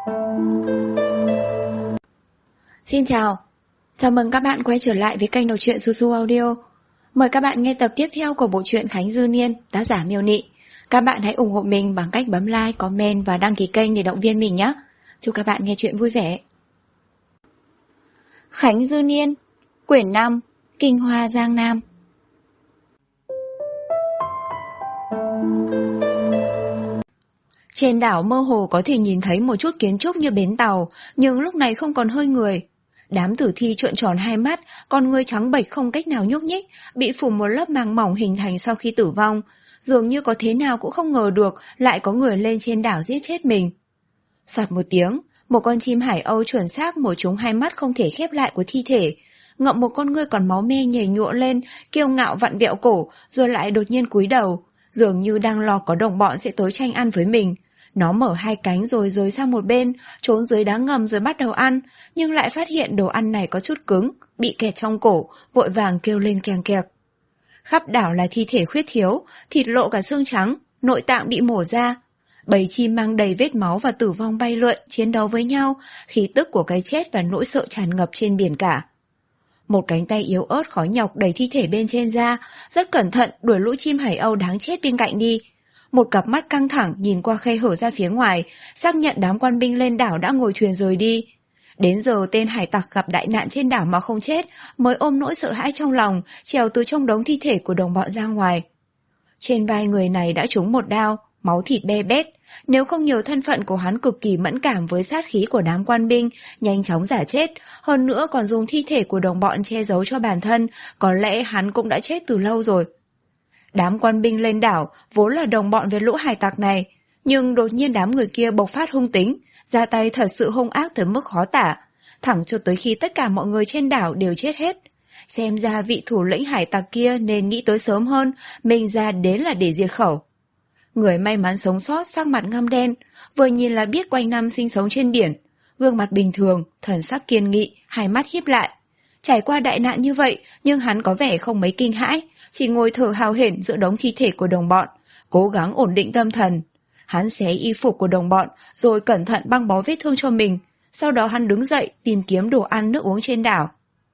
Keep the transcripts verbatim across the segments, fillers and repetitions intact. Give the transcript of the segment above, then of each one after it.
Xin chào, chào mừng các bạn quay trở lại với kênh đọc truyện Su Su Audio. Mời các bạn nghe tập tiếp theo của bộ truyện Khánh Dư Niên, tác giả Miêu Nị. Các bạn hãy ủng hộ mình bằng cách bấm like, comment và đăng ký kênh để động viên mình nhé. Chúc các bạn nghe truyện vui vẻ. Khánh Dư Niên, quyển năm, Kinh Hoa Giang Nam. Trên đảo mơ hồ có thể nhìn thấy một chút kiến trúc như bến tàu, nhưng lúc này không còn hơi người. Đám tử thi trợn tròn hai mắt, con người trắng bệch không cách nào nhúc nhích, bị phủ một lớp màng mỏng hình thành sau khi tử vong. Dường như có thế nào cũng không ngờ được lại có người lên trên đảo giết chết mình. Soạt một tiếng, một con chim hải âu chuẩn xác mổ trúng hai mắt không thể khép lại của thi thể. Ngậm một con ngươi còn máu me nhảy nhụa lên, kiêu ngạo vặn vẹo cổ, rồi lại đột nhiên cúi đầu, dường như đang lo có đồng bọn sẽ tới tranh ăn với mình. Nó mở hai cánh rồi rời sang một bên, trốn dưới đá ngầm rồi bắt đầu ăn, nhưng lại phát hiện đồ ăn này có chút cứng, bị kẹt trong cổ, vội vàng kêu lên keng kẹt. Khắp đảo là thi thể khuyết thiếu, thịt lộ cả xương trắng, nội tạng bị mổ ra. Bầy chim mang đầy vết máu và tử vong bay lượn, chiến đấu với nhau, khí tức của cái chết và nỗi sợ tràn ngập trên biển cả. Một cánh tay yếu ớt khó nhọc đẩy thi thể bên trên ra, rất cẩn thận đuổi lũ chim hải âu đáng chết bên cạnh đi. Một cặp mắt căng thẳng nhìn qua khe hở ra phía ngoài, xác nhận đám quan binh lên đảo đã ngồi thuyền rời đi. Đến giờ tên hải tặc gặp đại nạn trên đảo mà không chết, mới ôm nỗi sợ hãi trong lòng, trèo từ trong đống thi thể của đồng bọn ra ngoài. Trên vai người này đã trúng một đao, máu thịt be bét. Nếu không nhờ thân phận của hắn cực kỳ mẫn cảm với sát khí của đám quan binh, nhanh chóng giả chết, hơn nữa còn dùng thi thể của đồng bọn che giấu cho bản thân, có lẽ hắn cũng đã chết từ lâu rồi. Đám quan binh lên đảo vốn là đồng bọn với lũ hải tặc này, nhưng đột nhiên đám người kia bộc phát hung tính, ra tay thật sự hung ác tới mức khó tả, thẳng cho tới khi tất cả mọi người trên đảo đều chết hết. Xem ra vị thủ lĩnh hải tặc kia nên nghĩ tới sớm hơn, mình ra đến là để diệt khẩu. Người may mắn sống sót sắc mặt ngăm đen, vừa nhìn là biết quanh năm sinh sống trên biển, gương mặt bình thường, thần sắc kiên nghị, hai mắt híp lại. Trải qua đại nạn như vậy, nhưng hắn có vẻ không mấy kinh hãi, chỉ ngồi thở hào hển giữa đống thi thể của đồng bọn, cố gắng ổn định tâm thần. Hắn xé y phục của đồng bọn, rồi cẩn thận băng bó vết thương cho mình, sau đó hắn đứng dậy tìm kiếm đồ ăn nước uống trên đảo.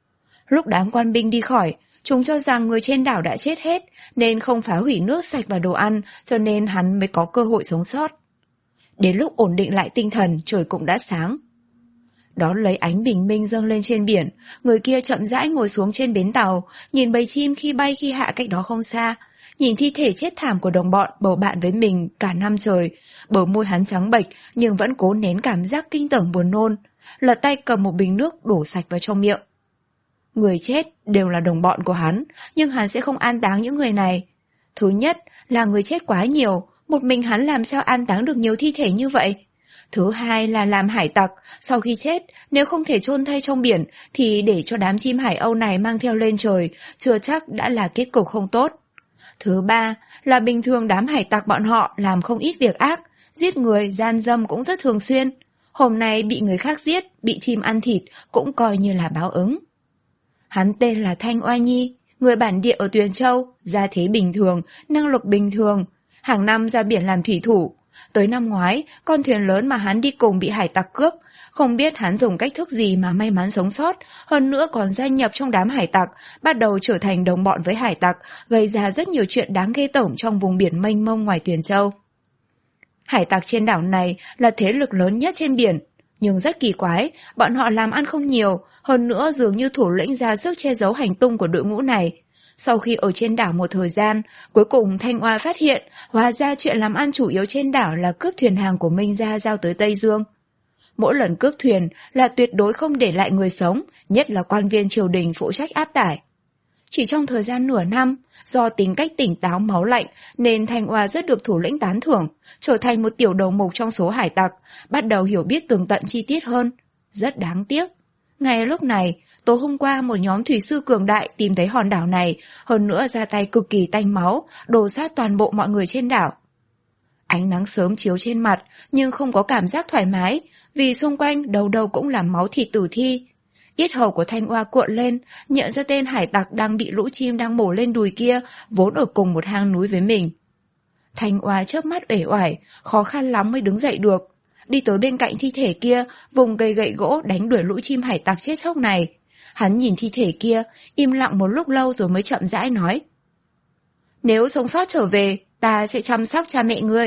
Lúc đám quan binh đi khỏi, chúng cho rằng người trên đảo đã chết hết, nên không phá hủy nước sạch và đồ ăn, cho nên hắn mới có cơ hội sống sót. Đến lúc ổn định lại tinh thần, trời cũng đã sáng. Đón lấy ánh bình minh dâng lên trên biển, người kia chậm rãi ngồi xuống trên bến tàu, nhìn bầy chim khi bay khi hạ cách đó không xa, nhìn thi thể chết thảm của đồng bọn bầu bạn với mình cả năm trời. Bờ môi hắn trắng bệch nhưng vẫn cố nén cảm giác kinh tởm buồn nôn, lật tay cầm một bình nước đổ sạch vào trong miệng. Người chết đều là đồng bọn của hắn, nhưng hắn sẽ không an táng những người này. Thứ nhất là người chết quá nhiều, một mình hắn làm sao an táng được nhiều thi thể như vậy. Thứ hai là làm hải tặc, sau khi chết, nếu không thể chôn thay trong biển, thì để cho đám chim hải âu này mang theo lên trời, chưa chắc đã là kết cục không tốt. Thứ ba là bình thường đám hải tặc bọn họ làm không ít việc ác, giết người, gian dâm cũng rất thường xuyên. Hôm nay bị người khác giết, bị chim ăn thịt cũng coi như là báo ứng. Hắn tên là Thanh Oai Nhi, người bản địa ở Tuyền Châu, gia thế bình thường, năng lực bình thường, hàng năm ra biển làm thủy thủ. Tới năm ngoái, con thuyền lớn mà hắn đi cùng bị hải tặc cướp, không biết hắn dùng cách thức gì mà may mắn sống sót, hơn nữa còn gia nhập trong đám hải tặc, bắt đầu trở thành đồng bọn với hải tặc, gây ra rất nhiều chuyện đáng ghê tởm trong vùng biển mênh mông ngoài Tuyền Châu. Hải tặc trên đảo này là thế lực lớn nhất trên biển, nhưng rất kỳ quái, bọn họ làm ăn không nhiều, hơn nữa dường như thủ lĩnh ra sức che giấu hành tung của đội ngũ này. Sau khi ở trên đảo một thời gian, cuối cùng Thanh Oa phát hiện, hóa ra chuyện làm ăn chủ yếu trên đảo là cướp thuyền hàng của Minh Gia giao tới Tây Dương. Mỗi lần cướp thuyền là tuyệt đối không để lại người sống, nhất là quan viên triều đình phụ trách áp tải. Chỉ trong thời gian nửa năm, do tính cách tỉnh táo máu lạnh nên Thanh Oa rất được thủ lĩnh tán thưởng, trở thành một tiểu đầu mục trong số hải tặc, bắt đầu hiểu biết tường tận chi tiết hơn. Rất đáng tiếc. Ngay lúc này, tối hôm qua một nhóm thủy sư cường đại tìm thấy hòn đảo này, hơn nữa ra tay cực kỳ tanh máu, đổ sát toàn bộ mọi người trên đảo. Ánh nắng sớm chiếu trên mặt, nhưng không có cảm giác thoải mái, vì xung quanh đầu đầu cũng là máu thịt tử thi. Yết hầu của Thanh Oa cuộn lên, nhận ra tên hải tặc đang bị lũ chim đang mổ lên đùi kia, vốn ở cùng một hang núi với mình. Thanh Oa chớp mắt uể oải, khó khăn lắm mới đứng dậy được. đi tới bên cạnh thi thể kia, vùng cây gậy gỗ đánh đuổi lũ chim hải tặc chết chóc này. Hắn nhìn thi thể kia, im lặng một lúc lâu rồi mới chậm rãi nói. Nếu sống sót trở về, ta sẽ chăm sóc cha mẹ ngươi.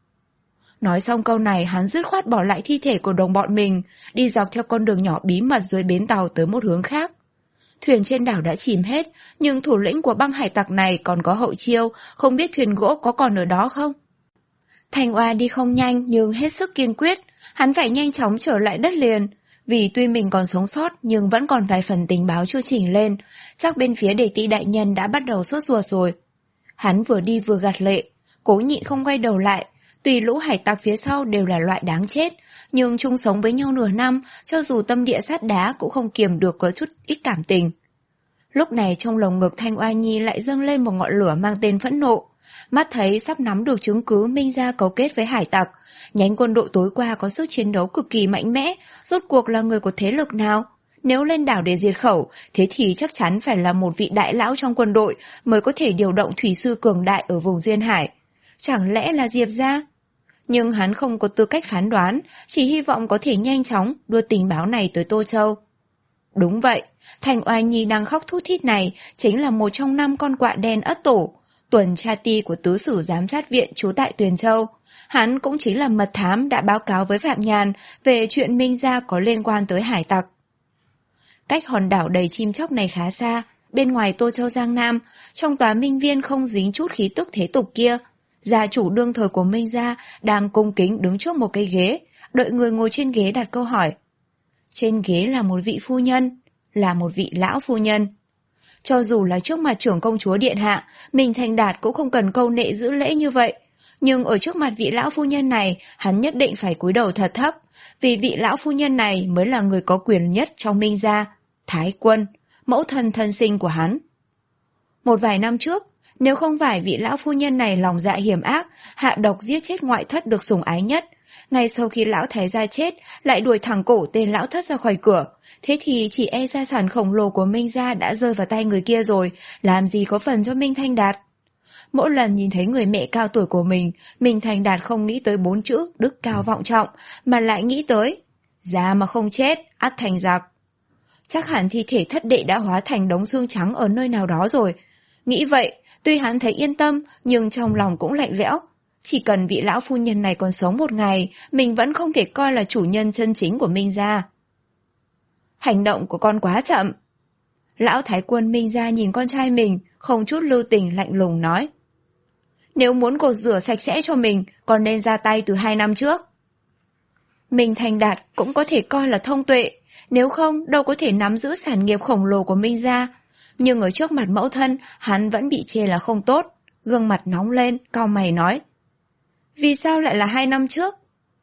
Nói xong câu này, hắn dứt khoát bỏ lại thi thể của đồng bọn mình, đi dọc theo con đường nhỏ bí mật dưới bến tàu tới một hướng khác. Thuyền trên đảo đã chìm hết, nhưng thủ lĩnh của băng hải tặc này còn có hậu chiêu, không biết thuyền gỗ có còn ở đó không? Thanh Oa đi không nhanh nhưng hết sức kiên quyết, hắn phải nhanh chóng trở lại đất liền. Vì tuy mình còn sống sót nhưng vẫn còn vài phần tình báo chưa chỉnh lên, chắc bên phía Đề Tị đại nhân đã bắt đầu sốt ruột rồi. Hắn vừa đi vừa gạt lệ, cố nhịn không quay đầu lại. Tùy lũ hải tặc phía sau đều là loại đáng chết, nhưng chung sống với nhau nửa năm, cho dù tâm địa sắt đá cũng không kiềm được có chút ít cảm tình. Lúc này trong lồng ngực Thanh Oa Nhi lại dâng lên một ngọn lửa mang tên phẫn nộ. Mắt thấy sắp nắm được chứng cứ Minh Gia cấu kết với hải tặc, nhánh quân đội tối qua có sức chiến đấu cực kỳ mạnh mẽ, rốt cuộc là người của thế lực nào? Nếu lên đảo để diệt khẩu, thế thì chắc chắn phải là một vị đại lão trong quân đội mới có thể điều động thủy sư cường đại ở vùng duyên hải. Chẳng lẽ là Diệp gia? Nhưng hắn không có tư cách phán đoán, chỉ hy vọng có thể nhanh chóng đưa tình báo này tới Tô Châu. Đúng vậy, Thanh Oa Nhi đang khóc thút thít này chính là một trong năm con quạ đen ất tổ, tuần tra ti của tứ sử giám sát viện trú tại Tuyền Châu. Hắn cũng chính là mật thám đã báo cáo với Phạm Nhàn về chuyện Minh Gia có liên quan tới hải tặc. Cách hòn đảo đầy chim chóc này khá xa, bên ngoài Tô Châu Giang Nam, trong tòa Minh Viên không dính chút khí tức thế tục kia. Gia chủ đương thời của Minh Gia đang cung kính đứng trước một cây ghế, đợi người ngồi trên ghế đặt câu hỏi. Trên ghế là một vị phu nhân, là một vị lão phu nhân. Cho dù là trước mặt trưởng công chúa điện hạ, mình Thành Đạt cũng không cần câu nệ giữ lễ như vậy. Nhưng ở trước mặt vị lão phu nhân này, hắn nhất định phải cúi đầu thật thấp, vì vị lão phu nhân này mới là người có quyền nhất trong Minh Gia, Thái Quân, mẫu thân thân sinh của hắn. Một vài năm trước, nếu không phải vị lão phu nhân này lòng dạ hiểm ác, hạ độc giết chết ngoại thất được sủng ái nhất, ngay sau khi lão thái gia chết lại đuổi thẳng cổ tên lão thất ra khỏi cửa, thế thì chỉ e gia sản khổng lồ của Minh Gia đã rơi vào tay người kia rồi, làm gì có phần cho Minh Thanh Đạt. Mỗi lần nhìn thấy người mẹ cao tuổi của mình, Minh Thành Đạt không nghĩ tới bốn chữ đức cao vọng trọng, mà lại nghĩ tới già mà không chết, ắt thành giặc. Chắc hẳn thi thể thất đệ đã hóa thành đống xương trắng ở nơi nào đó rồi. Nghĩ vậy, tuy hắn thấy yên tâm, nhưng trong lòng cũng lạnh lẽo. Chỉ cần vị lão phu nhân này còn sống một ngày, mình vẫn không thể coi là chủ nhân chân chính của Minh Gia. Hành động của con quá chậm. Lão Thái Quân Minh Gia nhìn con trai mình, không chút lưu tình lạnh lùng nói. Nếu muốn cột rửa sạch sẽ cho mình, còn nên ra tay từ hai năm trước. Minh Thành Đạt cũng có thể coi là thông tuệ, nếu không đâu có thể nắm giữ sản nghiệp khổng lồ của Minh Gia. Nhưng ở trước mặt mẫu thân, hắn vẫn bị chê là không tốt, gương mặt nóng lên, cau mày nói. Vì sao lại là hai năm trước?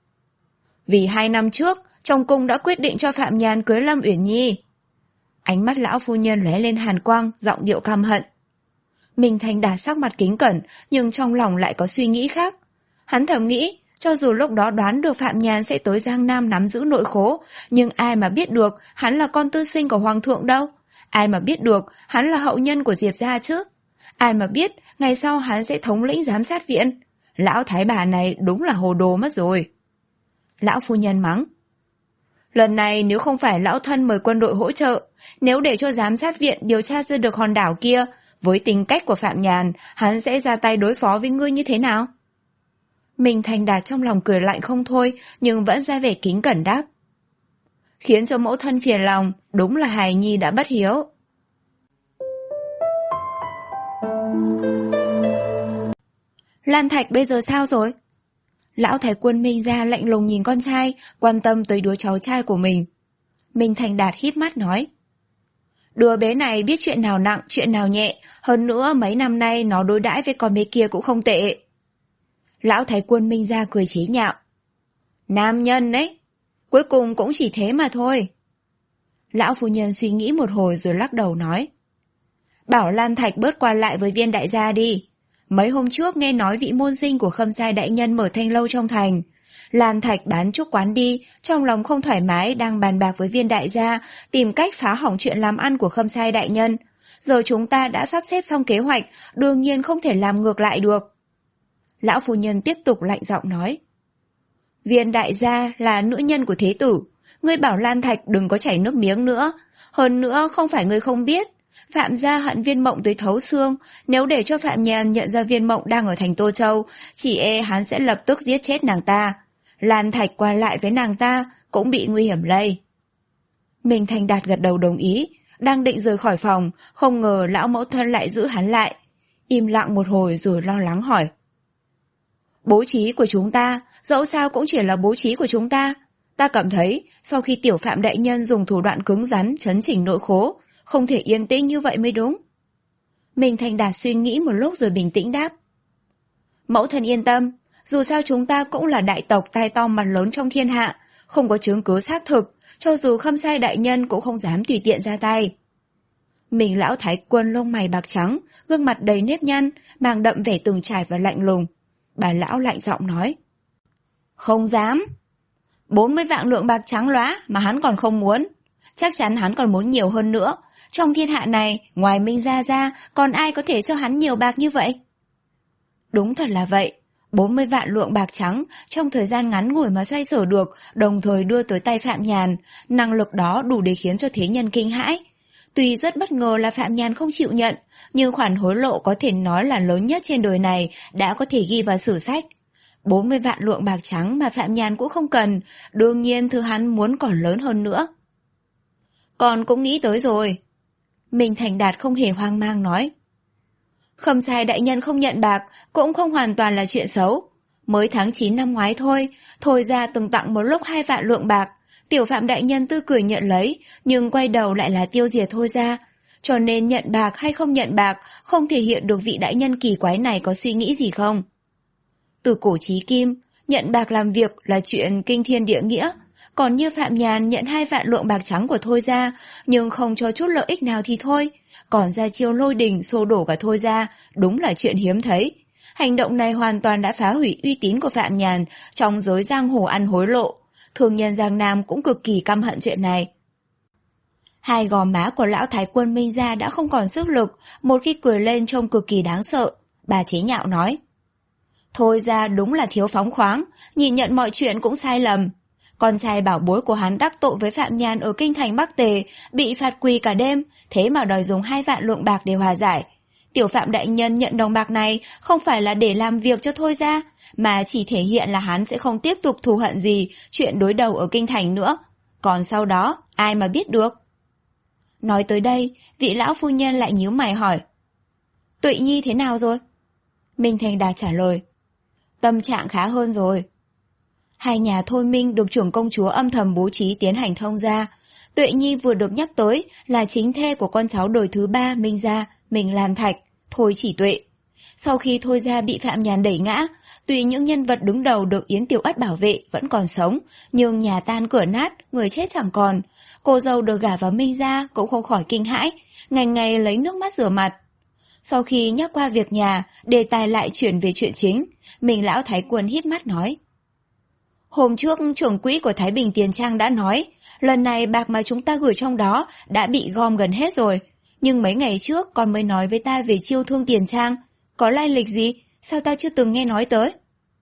Vì hai năm trước, trong cung đã quyết định cho Phạm Nhàn cưới Lâm Uyển Nhi. Ánh mắt lão phu nhân lóe lên hàn quang, giọng điệu căm hận. Minh Thành Đạt sắc mặt kính cẩn, nhưng trong lòng lại có suy nghĩ khác. Hắn thầm nghĩ, cho dù lúc đó đoán được Phạm Nhàn sẽ tới Giang Nam nắm giữ nội khố, nhưng ai mà biết được hắn là con tư sinh của Hoàng thượng đâu? Ai mà biết được hắn là hậu nhân của Diệp gia chứ? Ai mà biết ngày sau hắn sẽ thống lĩnh giám sát viện? Lão thái bà này đúng là hồ đồ mất rồi. Lão phu nhân mắng. Lần này nếu không phải lão thân mời quân đội hỗ trợ, nếu để cho giám sát viện điều tra ra được hòn đảo kia, với tính cách của Phạm Nhàn, hắn sẽ ra tay đối phó với ngươi như thế nào? Minh Thành Đạt trong lòng cười lạnh không thôi, nhưng vẫn ra vẻ kính cẩn đáp. Khiến cho mẫu thân phiền lòng, đúng là hài nhi đã bất hiếu. Lan Thạch bây giờ sao rồi? Lão Thái Quân Minh Gia lạnh lùng nhìn con trai, quan tâm tới đứa cháu trai của mình. Minh Thành Đạt híp mắt nói. Đứa bé này biết chuyện nào nặng, chuyện nào nhẹ, hơn nữa mấy năm nay nó đối đãi với con bé kia cũng không tệ. Lão Thái Quân Minh Gia cười chế nhạo. Nam nhân đấy, cuối cùng cũng chỉ thế mà thôi. Lão phu nhân suy nghĩ một hồi rồi lắc đầu nói. Bảo Lan Thạch bớt qua lại với Viên đại gia đi. Mấy hôm trước nghe nói vị môn sinh của Khâm Sai đại nhân mở thanh lâu trong thành. Lan Thạch bán chúc quán đi, trong lòng không thoải mái đang bàn bạc với Viên đại gia, tìm cách phá hỏng chuyện làm ăn của Khâm Sai đại nhân. Giờ chúng ta đã sắp xếp xong kế hoạch, đương nhiên không thể làm ngược lại được. Lão phu nhân tiếp tục lạnh giọng nói. Viên đại gia là nữ nhân của thế tử. Ngươi bảo Lan Thạch đừng có chảy nước miếng nữa. Hơn nữa không phải ngươi không biết. Phạm gia hận Viên Mộng tới thấu xương. Nếu để cho Phạm Nhàn nhận ra Viên Mộng đang ở thành Tô Châu, chỉ e hắn sẽ lập tức giết chết nàng ta. Lan Thạch qua lại với nàng ta cũng bị nguy hiểm lây. Mình Thành Đạt gật đầu đồng ý. Đang định rời khỏi phòng, không ngờ lão mẫu thân lại giữ hắn lại. Im lặng một hồi rồi lo lắng hỏi. Bố trí của chúng ta, dẫu sao cũng chỉ là bố trí của chúng ta. Ta cảm thấy, sau khi tiểu Phạm đại nhân dùng thủ đoạn cứng rắn chấn chỉnh nội khố, không thể yên tĩnh như vậy mới đúng. Mình Thành Đạt suy nghĩ một lúc rồi bình tĩnh đáp. Mẫu thân yên tâm, dù sao chúng ta cũng là đại tộc tai to mặt lớn trong thiên hạ, không có chứng cứ xác thực, cho dù Khâm Sai đại nhân cũng không dám tùy tiện ra tay. Mình lão thái quân lông mày bạc trắng, gương mặt đầy nếp nhăn, mang đậm vẻ từng trải và lạnh lùng. Bà lão lạnh giọng nói. Không dám. bốn mươi vạn lượng bạc trắng lóa mà hắn còn không muốn. Chắc chắn hắn còn muốn nhiều hơn nữa. Trong thiên hạ này, ngoài Minh Gia ra, còn ai có thể cho hắn nhiều bạc như vậy? Đúng thật là vậy. bốn mươi vạn lượng bạc trắng trong thời gian ngắn ngủi mà xoay sở được, đồng thời đưa tới tay Phạm Nhàn. Năng lực đó đủ để khiến cho thế nhân kinh hãi. Tuy rất bất ngờ là Phạm Nhàn không chịu nhận, nhưng khoản hối lộ có thể nói là lớn nhất trên đời này đã có thể ghi vào sử sách. bốn mươi vạn lượng bạc trắng mà Phạm Nhàn cũng không cần, đương nhiên thứ hắn muốn còn lớn hơn nữa. Con cũng nghĩ tới rồi. Mình Thành Đạt không hề hoang mang nói. Khâm Sai đại nhân không nhận bạc cũng không hoàn toàn là chuyện xấu. Mới tháng chín năm ngoái thôi, Thôi ra từng tặng một lúc hai vạn lượng bạc. Tiểu Phạm đại nhân tươi cười nhận lấy, nhưng quay đầu lại là tiêu diệt Thôi ra. Cho nên nhận bạc hay không nhận bạc không thể hiện được vị đại nhân kỳ quái này có suy nghĩ gì không. Từ cổ chí kim, nhận bạc làm việc là chuyện kinh thiên địa nghĩa. Còn như Phạm Nhàn nhận hai vạn lượng bạc trắng của Thôi ra, nhưng không cho chút lợi ích nào thì thôi. Còn ra chiêu lôi đình xô đổ cả Thôi ra, đúng là chuyện hiếm thấy. Hành động này hoàn toàn đã phá hủy uy tín của Phạm Nhàn trong giới giang hồ ăn hối lộ. Thương nhân Giang Nam cũng cực kỳ căm hận chuyện này. Hai gò má của lão thái quân Minh Gia đã không còn sức lực, một khi cười lên trông cực kỳ đáng sợ. Bà chế nhạo nói. Thôi ra đúng là thiếu phóng khoáng, nhìn nhận mọi chuyện cũng sai lầm. Con trai bảo bối của hắn đắc tội với Phạm Nhàn ở kinh thành Bắc Tề, bị phạt quỳ cả đêm, thế mà đòi dùng hai vạn lượng bạc để hòa giải. Tiểu Phạm đại nhân nhận đồng bạc này không phải là để làm việc cho Thôi ra, mà chỉ thể hiện là hắn sẽ không tiếp tục thù hận gì chuyện đối đầu ở kinh thành nữa. Còn sau đó, ai mà biết được. Nói tới đây, vị lão phu nhân lại nhíu mày hỏi. Tuệ Nhi thế nào rồi? Minh Thành Đạt trả lời. Tâm trạng khá hơn rồi. Hai nhà Thôi Minh được trưởng công chúa âm thầm bố trí tiến hành thông gia. Tuệ Nhi vừa được nhắc tới là chính thê của con cháu đời thứ ba Minh Gia, Minh Lan Thạch, Thôi Chỉ Tuệ. Sau khi Thôi gia bị Phạm Nhàn đẩy ngã, tuy những nhân vật đứng đầu được Yến Tiểu Ất bảo vệ vẫn còn sống, nhưng nhà tan cửa nát, người chết chẳng còn. Cô dâu được gả vào Minh Gia cũng không khỏi kinh hãi, ngày ngày lấy nước mắt rửa mặt. Sau khi nhắc qua việc nhà, đề tài lại chuyển về chuyện chính, mình lão thái quân híp mắt nói. Hôm trước trưởng quỹ của Thái Bình Tiền Trang đã nói, lần này bạc mà chúng ta gửi trong đó đã bị gom gần hết rồi. Nhưng mấy ngày trước con mới nói với ta về chiêu thương Tiền Trang. Có lai lịch gì? Sao ta chưa từng nghe nói tới?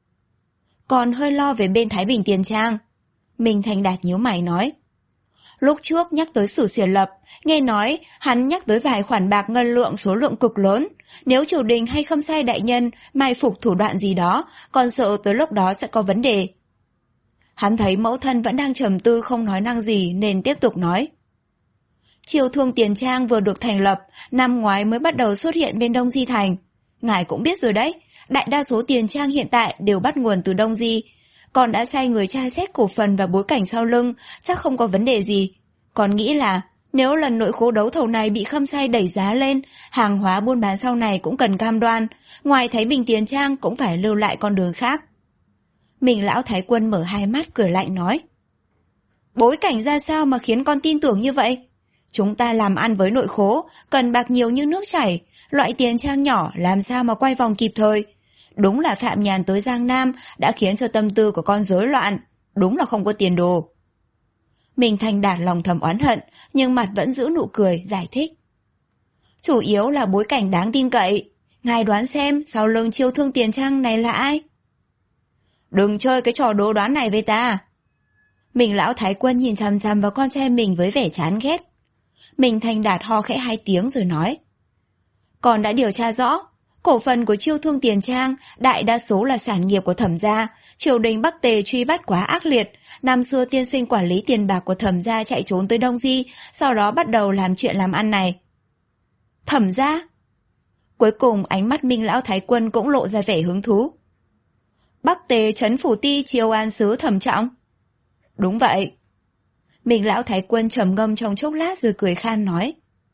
Còn hơi lo về bên Thái Bình Tiền Trang. Minh Thành Đạt nhíu mày nói. Lúc trước nhắc tới Sử Xiển Lập, nghe nói hắn nhắc tới vài khoản bạc ngân lượng số lượng cực lớn. Nếu triều đình hay Khâm Sai đại nhân mai phục thủ đoạn gì đó, còn sợ tới lúc đó sẽ có vấn đề. Hắn thấy mẫu thân vẫn đang trầm tư không nói năng gì nên tiếp tục nói. Triều thương Tiền Trang vừa được thành lập, năm ngoái mới bắt đầu xuất hiện bên Đông Di Thành. Ngài cũng biết rồi đấy, đại đa số tiền trang hiện tại đều bắt nguồn từ Đông Di. Còn đã sai người tra xét cổ phần và bối cảnh sau lưng, chắc không có vấn đề gì. Còn nghĩ là nếu lần nội khố đấu thầu này bị Khâm Sai đẩy giá lên, hàng hóa buôn bán sau này cũng cần cam đoan, ngoài Thái Bình Tiền Trang cũng phải lưu lại con đường khác. Mình lão thái quân mở hai mắt cười lạnh nói. Bối cảnh ra sao mà khiến con tin tưởng như vậy? Chúng ta làm ăn với nội khố, cần bạc nhiều như nước chảy, loại tiền trang nhỏ làm sao mà quay vòng kịp thời. Đúng là Phạm Nhàn tới Giang Nam đã khiến cho tâm tư của con rối loạn, đúng là không có tiền đồ. Mình Thành Đạt lòng thầm oán hận, nhưng mặt vẫn giữ nụ cười, giải thích. Chủ yếu là bối cảnh đáng tin cậy. Ngài đoán xem sau lưng chiêu thương Tiền Trang này là ai? Đừng chơi cái trò đố đoán này với ta. Mình lão Thái Quân nhìn chằm chằm vào con trai mình với vẻ chán ghét. Mình Thành Đạt ho khẽ hai tiếng rồi nói. Con đã điều tra rõ, cổ phần của Chiêu Thương Tiền Trang đại đa số là sản nghiệp của Thẩm gia. Triều đình Bắc Tề truy bắt quá ác liệt. Năm xưa tiên sinh quản lý tiền bạc của Thẩm gia chạy trốn tới Đông Di, sau đó bắt đầu làm chuyện làm ăn này. Thẩm gia? Cuối cùng ánh mắt Minh lão Thái Quân cũng lộ ra vẻ hứng thú. Bắc Tề trấn phủ ti Chiêu An sứ Thẩm Trọng. Đúng vậy. Minh lão Thái Quân trầm ngâm trong chốc lát rồi cười khan nói.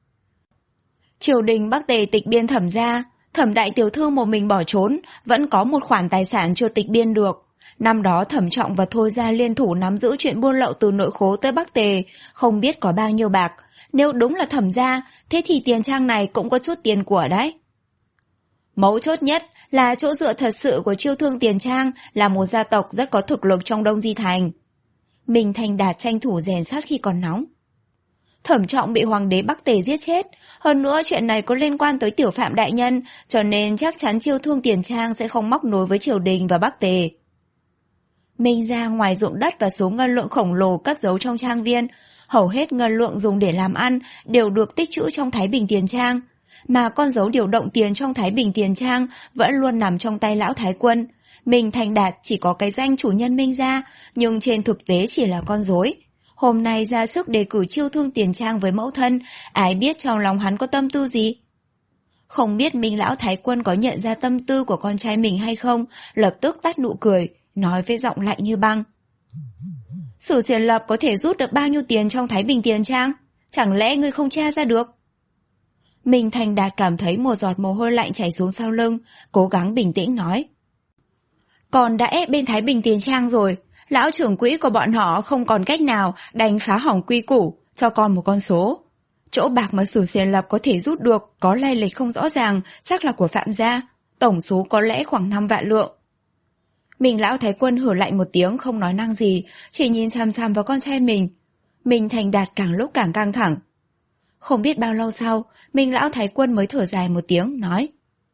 Triều đình Bắc Tề tịch biên Thẩm gia, Thẩm đại tiểu thư một mình bỏ trốn, vẫn có một khoản tài sản chưa tịch biên được. Năm đó Thẩm Trọng và Thôi gia liên thủ nắm giữ chuyện buôn lậu từ nội khố tới Bắc Tề, không biết có bao nhiêu bạc. Nếu đúng là Thẩm gia, thế thì Tiền Trang này cũng có chút tiền của đấy. Mấu chốt nhất là chỗ dựa thật sự của Chiêu Thương Tiền Trang là một gia tộc rất có thực lực trong Đông Di Thành. Mình Thành Đạt tranh thủ rèn sát khi còn nóng. Thẩm Trọng bị hoàng đế Bắc Tề giết chết, hơn nữa chuyện này có liên quan tới Tiểu Phạm đại nhân, cho nên chắc chắn Chiêu Thương Tiền Trang sẽ không móc nối với triều đình và Bắc Tề. Minh gia ngoài ruộng đất và số ngân lượng khổng lồ cất giấu trong trang viên, hầu hết ngân lượng dùng để làm ăn đều được tích trữ trong Thái Bình Tiền Trang, mà con dấu điều động tiền trong Thái Bình Tiền Trang vẫn luôn nằm trong tay lão Thái Quân. Mình Thành Đạt chỉ có cái danh chủ nhân Minh gia, nhưng trên thực tế chỉ là con rối. Hôm nay ra sức đề cử Chiêu Thương Tiền Trang với mẫu thân, ai biết trong lòng hắn có tâm tư gì? Không biết Minh lão Thái Quân có nhận ra tâm tư của con trai mình hay không, lập tức tắt nụ cười, nói với giọng lạnh như băng. Sử Xiển Lập có thể rút được bao nhiêu tiền trong Thái Bình Tiền Trang? Chẳng lẽ ngươi không tra ra được? Mình Thành Đạt cảm thấy một giọt mồ hôi lạnh chảy xuống sau lưng, cố gắng bình tĩnh nói. Con đã ép bên Thái Bình Tiền Trang rồi, lão trưởng quỹ của bọn họ không còn cách nào đành phá hỏng quy củ, cho con một con số. Chỗ bạc mà Sử Xiển Lập có thể rút được có lai lịch không rõ ràng, chắc là của Phạm gia, tổng số có lẽ khoảng năm vạn lượng. Mình lão Thái Quân hử lạnh một tiếng không nói năng gì, chỉ nhìn chằm chằm vào con trai mình. Mình Thành Đạt càng lúc càng căng thẳng. Không biết bao lâu sau, mình lão Thái Quân mới thở dài một tiếng, nói.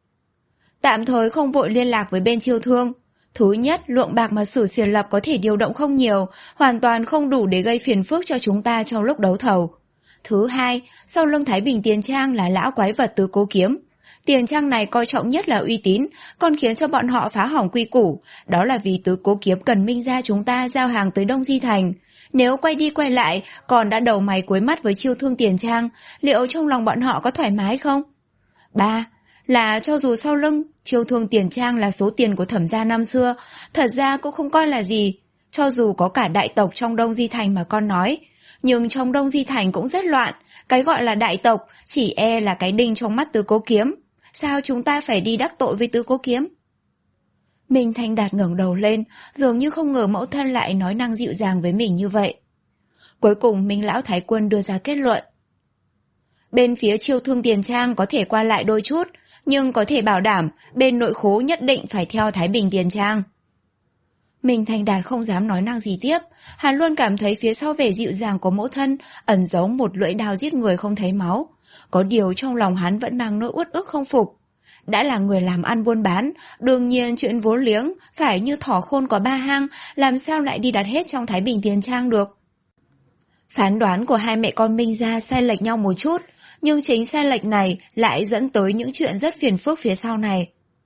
Tạm thời không vội liên lạc với bên Chiêu Thương. Thứ nhất, lượng bạc mà Sử Xiển Lập có thể điều động không nhiều, hoàn toàn không đủ để gây phiền phức cho chúng ta trong lúc đấu thầu. Thứ hai, sau lưng Thái Bình Tiền Trang là lão quái vật Tứ Cố Kiếm. Tiền Trang này coi trọng nhất là uy tín, còn khiến cho bọn họ phá hỏng quy củ. Đó là vì Tứ Cố Kiếm cần Minh gia chúng ta giao hàng tới Đông Di Thành. Nếu quay đi quay lại còn đã đầu mày cuối mắt với Chiêu Thương Tiền Trang, liệu trong lòng bọn họ có thoải mái không? Ba, là cho dù sau lưng Chiêu Thương Tiền Trang là số tiền của Thẩm gia năm xưa, thật ra cũng không coi là gì. Cho dù có cả đại tộc trong Đông Di Thành mà con nói, nhưng trong Đông Di Thành cũng rất loạn. Cái gọi là đại tộc chỉ e là cái đinh trong mắt Tứ Cố Kiếm. Sao chúng ta phải đi đắc tội với Tứ Cố Kiếm? Minh Thành Đạt ngẩng đầu lên, dường như không ngờ mẫu thân lại nói năng dịu dàng với mình như vậy. Cuối cùng Minh lão Thái Quân đưa ra kết luận. Bên phía Chiêu Thương Tiền Trang có thể qua lại đôi chút, nhưng có thể bảo đảm bên nội khố nhất định phải theo Thái Bình Tiền Trang. Minh Thành Đạt không dám nói năng gì tiếp, hắn luôn cảm thấy phía sau vẻ dịu dàng của mẫu thân ẩn giấu một lưỡi đao giết người không thấy máu. Có điều trong lòng hắn vẫn mang nỗi uất ức không phục. Đã là người làm ăn buôn bán, đương nhiên chuyện vốn liếng phải như thỏ khôn có ba hang, làm sao lại đi đặt hết trong Thái Bình Tiền Trang được. Phán đoán của hai mẹ con Minh gia sai lệch nhau một chút, nhưng chính sai lệch này lại dẫn tới những chuyện rất phiền phức phía sau này.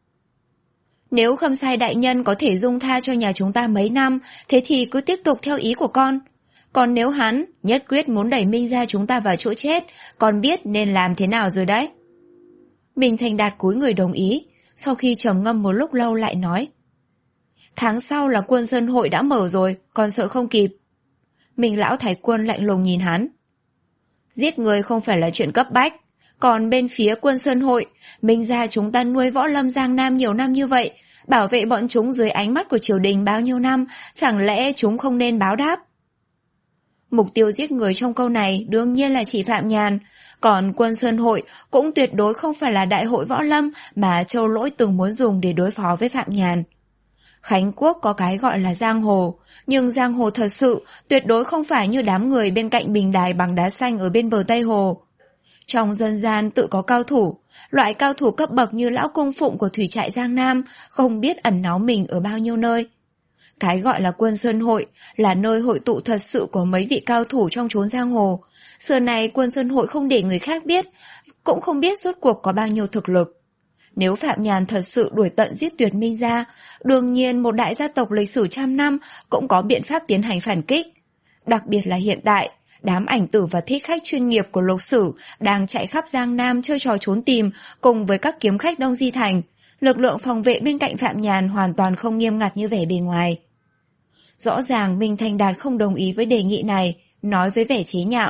Nếu Khâm Sai đại nhân có thể dung tha cho nhà chúng ta mấy năm, thế thì cứ tiếp tục theo ý của con. Còn nếu hắn nhất quyết muốn đẩy Minh gia chúng ta vào chỗ chết, con biết nên làm thế nào rồi đấy. Minh Thành Đạt cúi người đồng ý, sau khi trầm ngâm một lúc lâu lại nói. Tháng sau là Quân Sơn Hội đã mở rồi, con sợ không kịp. Minh lão Thái Quân lạnh lùng nhìn hắn. Giết người không phải là chuyện cấp bách, còn bên phía Quân Sơn Hội, Minh gia chúng ta nuôi võ lâm Giang Nam nhiều năm như vậy, bảo vệ bọn chúng dưới ánh mắt của triều đình bao nhiêu năm, chẳng lẽ chúng không nên báo đáp? Mục tiêu giết người trong câu này đương nhiên là chỉ Phạm Nhàn, còn Quân Sơn Hội cũng tuyệt đối không phải là đại hội võ lâm mà Châu Lỗi từng muốn dùng để đối phó với Phạm Nhàn. Khánh Quốc có cái gọi là giang hồ, nhưng giang hồ thật sự tuyệt đối không phải như đám người bên cạnh bình đài bằng đá xanh ở bên bờ Tây Hồ. Trong dân gian tự có cao thủ, loại cao thủ cấp bậc như lão cung phụng của thủy trại Giang Nam không biết ẩn náu mình ở bao nhiêu nơi. Cái gọi là Quân Sơn Hội là nơi hội tụ thật sự của mấy vị cao thủ trong chốn giang hồ. Xưa này Quân Sơn Hội không để người khác biết, cũng không biết rốt cuộc có bao nhiêu thực lực. Nếu Phạm Nhàn thật sự đuổi tận giết tuyệt Minh gia, đương nhiên một đại gia tộc lịch sử trăm năm cũng có biện pháp tiến hành phản kích. Đặc biệt là hiện tại, đám ảnh tử và thích khách chuyên nghiệp của Lục Sử đang chạy khắp Giang Nam chơi trò trốn tìm cùng với các kiếm khách Đông Di Thành. Lực lượng phòng vệ bên cạnh Phạm Nhàn hoàn toàn không nghiêm ngặt như vẻ bề ngoài. Rõ ràng Minh Thành Đạt không đồng ý với đề nghị này, nói với vẻ chế nhạo.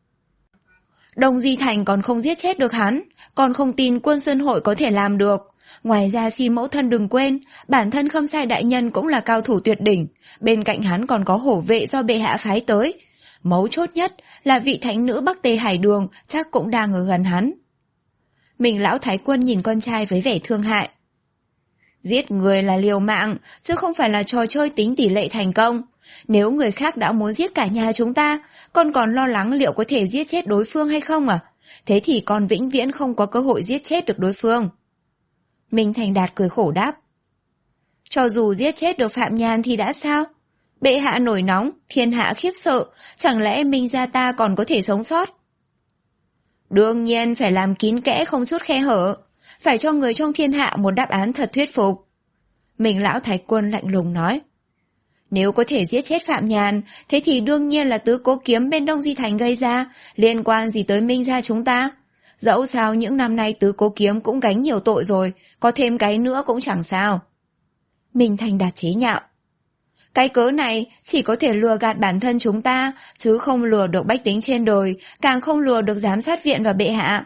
Đông Di Thành còn không giết chết được hắn, còn không tin Quân Sơn Hội có thể làm được. Ngoài ra xin mẫu thân đừng quên, bản thân Khâm Sai đại nhân cũng là cao thủ tuyệt đỉnh, bên cạnh hắn còn có hổ vệ do bệ hạ phái tới. Mấu chốt nhất là vị thánh nữ Bắc Tề Hải Đường chắc cũng đang ở gần hắn. Mình lão thái quân nhìn con trai với vẻ thương hại. Giết người là liều mạng, chứ không phải là trò chơi tính tỷ lệ thành công. Nếu người khác đã muốn giết cả nhà chúng ta, con còn lo lắng liệu có thể giết chết đối phương hay không à? Thế thì con vĩnh viễn không có cơ hội giết chết được đối phương. Minh Thành Đạt cười khổ đáp. Cho dù giết chết được Phạm Nhàn thì đã sao? Bệ hạ nổi nóng, thiên hạ khiếp sợ, chẳng lẽ Minh gia ta còn có thể sống sót? Đương nhiên phải làm kín kẽ không chút khe hở, phải cho người trong thiên hạ một đáp án thật thuyết phục. Mình lão thái quân lạnh lùng nói. Nếu có thể giết chết Phạm Nhàn, thế thì đương nhiên là tứ cố kiếm bên Đông Di Thành gây ra, liên quan gì tới Minh gia chúng ta? Dẫu sao những năm nay tứ cố kiếm cũng gánh nhiều tội rồi, có thêm cái nữa cũng chẳng sao. Minh Thành Đạt chế nhạo. Cái cớ này chỉ có thể lừa gạt bản thân chúng ta, chứ không lừa được bách tính trên đời, càng không lừa được giám sát viện và bệ hạ.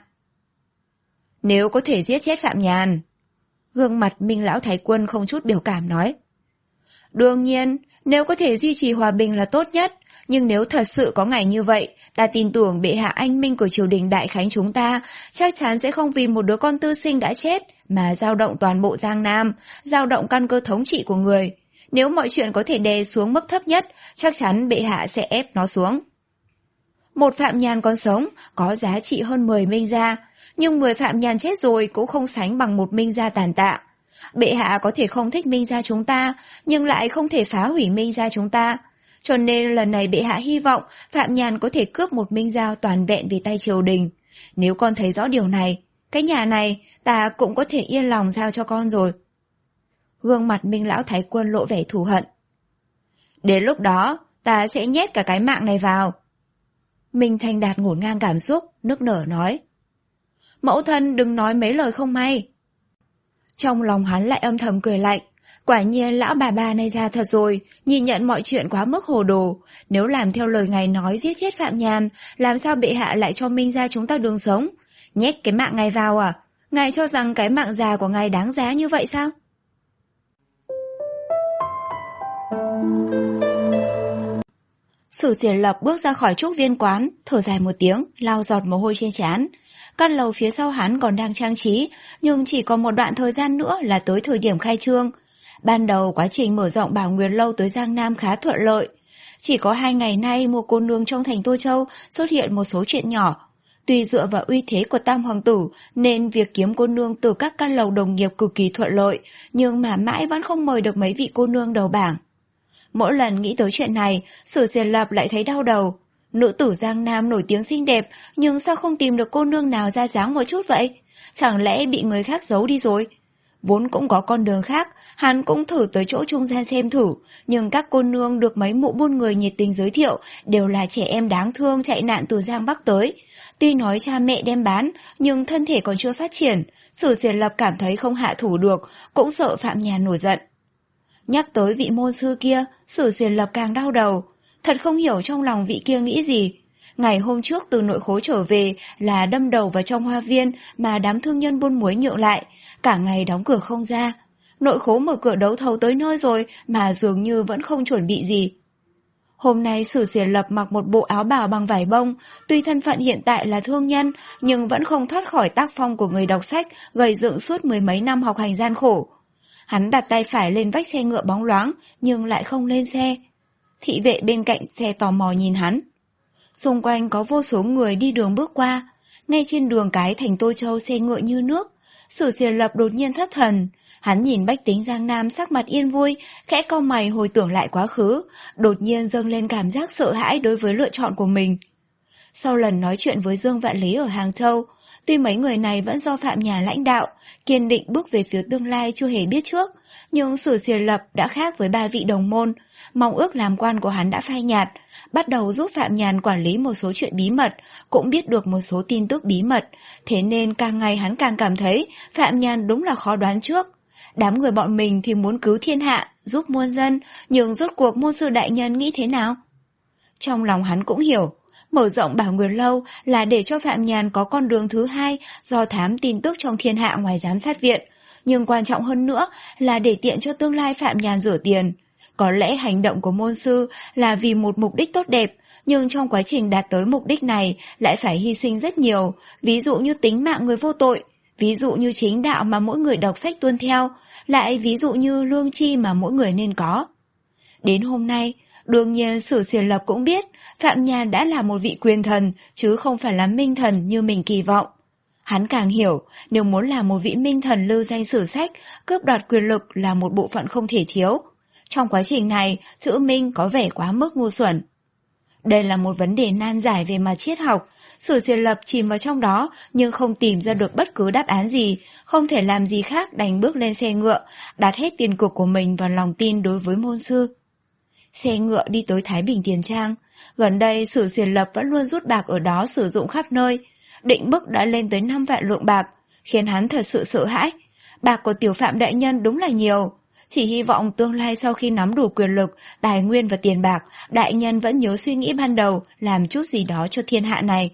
Nếu có thể giết chết Phạm Nhàn. Gương mặt Minh lão thái quân không chút biểu cảm nói. Đương nhiên, nếu có thể duy trì hòa bình là tốt nhất, nhưng nếu thật sự có ngày như vậy, ta tin tưởng bệ hạ anh minh của triều đình Đại Khánh chúng ta chắc chắn sẽ không vì một đứa con tư sinh đã chết mà dao động toàn bộ Giang Nam, dao động căn cơ thống trị của người. Nếu mọi chuyện có thể đè xuống mức thấp nhất, chắc chắn bệ hạ sẽ ép nó xuống. Một Phạm Nhàn còn sống có giá trị hơn mười Minh gia, nhưng mười Phạm Nhàn chết rồi cũng không sánh bằng một Minh gia tàn tạ. Bệ hạ có thể không thích Minh gia chúng ta, nhưng lại không thể phá hủy Minh gia chúng ta. Cho nên lần này bệ hạ hy vọng Phạm Nhàn có thể cướp một Minh gia toàn vẹn về tay triều đình. Nếu con thấy rõ điều này, cái nhà này ta cũng có thể yên lòng giao cho con rồi. Gương mặt Minh lão thái quân lộ vẻ thù hận. Đến lúc đó, ta sẽ nhét cả cái mạng này vào. Minh Thành Đạt ngổn ngang cảm xúc, nức nở nói. Mẫu thân đừng nói mấy lời không may. Trong lòng hắn lại âm thầm cười lạnh. Quả nhiên lão bà bà này ra thật rồi, nhìn nhận mọi chuyện quá mức hồ đồ. Nếu làm theo lời ngài nói giết chết Phạm Nhàn, làm sao bệ hạ lại cho Minh gia chúng ta đường sống? Nhét cái mạng ngài vào à? Ngài cho rằng cái mạng già của ngài đáng giá như vậy sao? Sử Triển Lập bước ra khỏi trúc viên quán, thở dài một tiếng, lau giọt mồ hôi trên trán. Căn lầu phía sau hắn còn đang trang trí, nhưng chỉ còn một đoạn thời gian nữa là tới thời điểm khai trương. Ban đầu quá trình mở rộng Bảo Nguyệt Lâu tới Giang Nam khá thuận lợi. Chỉ có hai ngày nay một cô nương trong thành Tô Châu xuất hiện một số chuyện nhỏ. Tuy dựa vào uy thế của Tam Hoàng Tử nên việc kiếm cô nương từ các căn lầu đồng nghiệp cực kỳ thuận lợi, nhưng mà mãi vẫn không mời được mấy vị cô nương đầu bảng. Mỗi lần nghĩ tới chuyện này, Sử Triển Lập lại thấy đau đầu. Nữ tử Giang Nam nổi tiếng xinh đẹp, nhưng sao không tìm được cô nương nào ra dáng một chút vậy? Chẳng lẽ bị người khác giấu đi rồi? Vốn cũng có con đường khác, hắn cũng thử tới chỗ trung gian xem thử, nhưng các cô nương được mấy mụ buôn người nhiệt tình giới thiệu đều là trẻ em đáng thương chạy nạn từ Giang Bắc tới. Tuy nói cha mẹ đem bán, nhưng thân thể còn chưa phát triển, Sử Triển Lập cảm thấy không hạ thủ được, cũng sợ Phạm Nhàn nổi giận. Nhắc tới vị môn sư kia, Sử Triển Lập càng đau đầu. Thật không hiểu trong lòng vị kia nghĩ gì. Ngày hôm trước từ nội khối trở về là đâm đầu vào trong hoa viên mà đám thương nhân buôn muối nhượng lại, cả ngày đóng cửa không ra. Nội khố mở cửa đấu thầu tới nơi rồi mà dường như vẫn không chuẩn bị gì. Hôm nay Sử Triển Lập mặc một bộ áo bào bằng vải bông, tuy thân phận hiện tại là thương nhân nhưng vẫn không thoát khỏi tác phong của người đọc sách gầy dựng suốt mười mấy năm học hành gian khổ. Hắn đặt tay phải lên vách xe ngựa bóng loáng nhưng lại không lên xe. Thị vệ bên cạnh xe tò mò nhìn hắn. Xung quanh có vô số người đi đường bước qua. Ngay trên đường cái thành Tô Châu xe ngựa như nước. Sử Triển Lập đột nhiên thất thần. Hắn nhìn bách tính Giang Nam sắc mặt yên vui, khẽ cau mày hồi tưởng lại quá khứ, đột nhiên dâng lên cảm giác sợ hãi đối với lựa chọn của mình. Sau lần nói chuyện với Dương Vạn Lý ở Hàng Châu, tuy mấy người này vẫn do Phạm Nhàn lãnh đạo, kiên định bước về phía tương lai chưa hề biết trước, nhưng Sử Xiển Lập đã khác với ba vị đồng môn, mong ước làm quan của hắn đã phai nhạt, bắt đầu giúp Phạm Nhàn quản lý một số chuyện bí mật, cũng biết được một số tin tức bí mật, thế nên càng ngày hắn càng cảm thấy Phạm Nhàn đúng là khó đoán trước. Đám người bọn mình thì muốn cứu thiên hạ, giúp muôn dân, nhưng rốt cuộc môn sư đại nhân nghĩ thế nào? Trong lòng hắn cũng hiểu, mở rộng Bảo Nguyệt Lâu là để cho Phạm Nhàn có con đường thứ hai do thám tin tức trong thiên hạ ngoài giám sát viện, nhưng quan trọng hơn nữa là để tiện cho tương lai Phạm Nhàn rửa tiền. Có lẽ hành động của môn sư là vì một mục đích tốt đẹp, nhưng trong quá trình đạt tới mục đích này lại phải hy sinh rất nhiều, ví dụ như tính mạng người vô tội, ví dụ như chính đạo mà mỗi người đọc sách tuân theo, lại ví dụ như lương tri mà mỗi người nên có. Đến hôm nay, đương nhiên Sử Xiển Lập cũng biết Phạm Nhàn đã là một vị quyền thần chứ không phải là minh thần như mình kỳ vọng. Hắn càng hiểu, nếu muốn là một vị minh thần lưu danh sử sách, cướp đoạt quyền lực là một bộ phận không thể thiếu. Trong quá trình này, chữ minh có vẻ quá mức ngu xuẩn. Đây là một vấn đề nan giải về mặt triết học. Sử Xiển Lập chìm vào trong đó nhưng không tìm ra được bất cứ đáp án gì, không thể làm gì khác đành bước lên xe ngựa, đặt hết tiền cược của mình vào lòng tin đối với môn sư. Xe ngựa đi tới Thái Bình Tiền Trang. Gần đây Sử Xiển Lập vẫn luôn rút bạc ở đó sử dụng khắp nơi. Định mức đã lên tới năm vạn lượng bạc, khiến hắn thật sự sợ hãi. Bạc của tiểu Phạm đại nhân đúng là nhiều. Chỉ hy vọng tương lai sau khi nắm đủ quyền lực, tài nguyên và tiền bạc, đại nhân vẫn nhớ suy nghĩ ban đầu, làm chút gì đó cho thiên hạ này.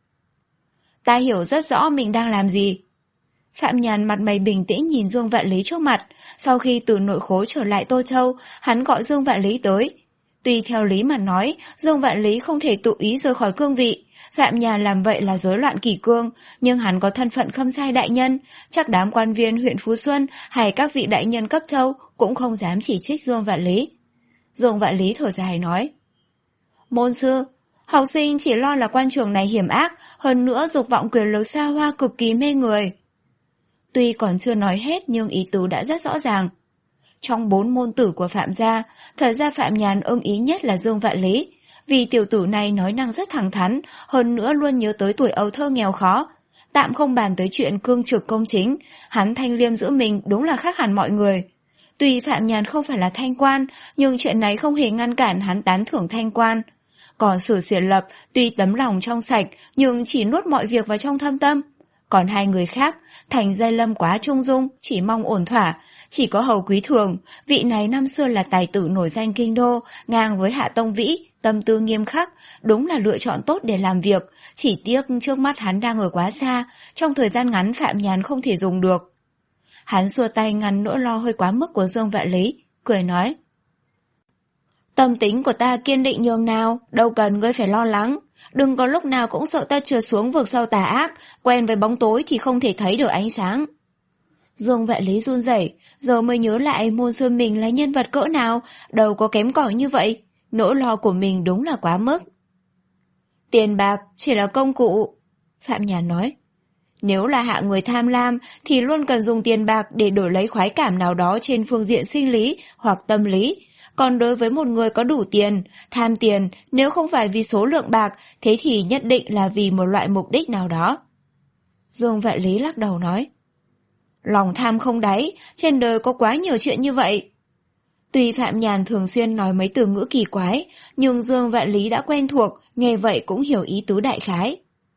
Ta hiểu rất rõ mình đang làm gì. Phạm Nhàn mặt mày bình tĩnh nhìn Dương Vạn Lý trước mặt. Sau khi từ nội khố trở lại Tô Châu, hắn gọi Dương Vạn Lý tới. Tuy theo lý mà nói, Dương Vạn Lý không thể tự ý rời khỏi cương vị. Phạm Nhàn làm vậy là rối loạn kỷ cương, nhưng hắn có thân phận khâm sai đại nhân, chắc đám quan viên huyện Phú Xuân hay các vị đại nhân cấp châu cũng không dám chỉ trích Dương Vạn Lý. Dương Vạn Lý thở dài nói: Môn sư, học sinh chỉ lo là quan trường này hiểm ác, hơn nữa dục vọng quyền lực xa hoa cực kỳ mê người. Tuy còn chưa nói hết nhưng ý tứ đã rất rõ ràng. Trong bốn môn tử của Phạm gia, thật ra Phạm Nhàn ưng ý nhất là Dương Vạn Lý, vì tiểu tử này nói năng rất thẳng thắn, hơn nữa luôn nhớ tới tuổi ấu thơ nghèo khó. Tạm không bàn tới chuyện cương trực công chính, hắn thanh liêm giữa mình đúng là khác hẳn mọi người. Tuy Phạm Nhàn không phải là thanh quan, nhưng chuyện này không hề ngăn cản hắn tán thưởng thanh quan. Còn Sử Xiển Lập tuy tấm lòng trong sạch, nhưng chỉ nuốt mọi việc vào trong thâm tâm. Còn hai người khác, Thành Giai Lâm quá trung dung, chỉ mong ổn thỏa. Chỉ có Hầu Quý Thường, vị này năm xưa là tài tử nổi danh kinh đô, ngang với Hạ Tông Vĩ, tâm tư nghiêm khắc, đúng là lựa chọn tốt để làm việc. Chỉ tiếc trước mắt hắn đang ở quá xa, trong thời gian ngắn Phạm Nhàn không thể dùng được. Hắn xua tay ngăn nỗi lo hơi quá mức của Dương Vạn Lý, cười nói: Tâm tính của ta kiên định nhường nào, đâu cần ngươi phải lo lắng. Đừng có lúc nào cũng sợ ta trượt xuống vực sâu tà ác, quen với bóng tối thì không thể thấy được ánh sáng. Dương Vạn Lý run rẩy, giờ mới nhớ lại môn sư mình là nhân vật cỡ nào, đâu có kém cỏi như vậy. Nỗi lo của mình đúng là quá mức. Tiền bạc chỉ là công cụ, Phạm Nhàn nói. Nếu là hạ người tham lam thì luôn cần dùng tiền bạc để đổi lấy khoái cảm nào đó trên phương diện sinh lý hoặc tâm lý. Còn đối với một người có đủ tiền, tham tiền nếu không phải vì số lượng bạc, thế thì nhất định là vì một loại mục đích nào đó. Dương Vạn Lý lắc đầu nói: Lòng tham không đáy, trên đời có quá nhiều chuyện như vậy. Tuy Phạm Nhàn thường xuyên nói mấy từ ngữ kỳ quái, nhưng Dương Vạn Lý đã quen thuộc, nghe vậy cũng hiểu ý tứ đại khái.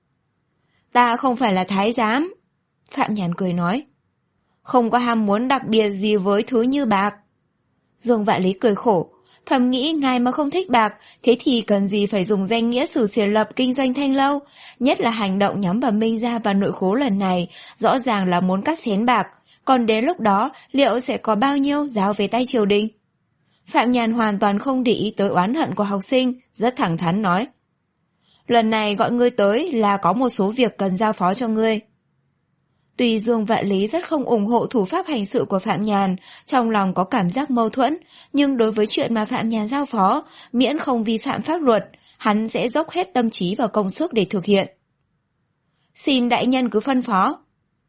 Ta không phải là thái giám, Phạm Nhàn cười nói. Không có ham muốn đặc biệt gì với thứ như bạc. Dương Vạn Lý cười khổ, thầm nghĩ ngài mà không thích bạc, thế thì cần gì phải dùng danh nghĩa Sử Xiển Lập kinh doanh thanh lâu, nhất là hành động nhắm vào Minh gia và nội khố lần này, rõ ràng là muốn cắt xén bạc, còn đến lúc đó liệu sẽ có bao nhiêu giao về tay triều đình? Phạm Nhàn hoàn toàn không để ý tới oán hận của học sinh, rất thẳng thắn nói: Lần này gọi ngươi tới là có một số việc cần giao phó cho ngươi. Tuy Dương Vạn Lý rất không ủng hộ thủ pháp hành sự của Phạm Nhàn, trong lòng có cảm giác mâu thuẫn, nhưng đối với chuyện mà Phạm Nhàn giao phó, miễn không vi phạm pháp luật, hắn sẽ dốc hết tâm trí và công sức để thực hiện. Xin đại nhân cứ phân phó.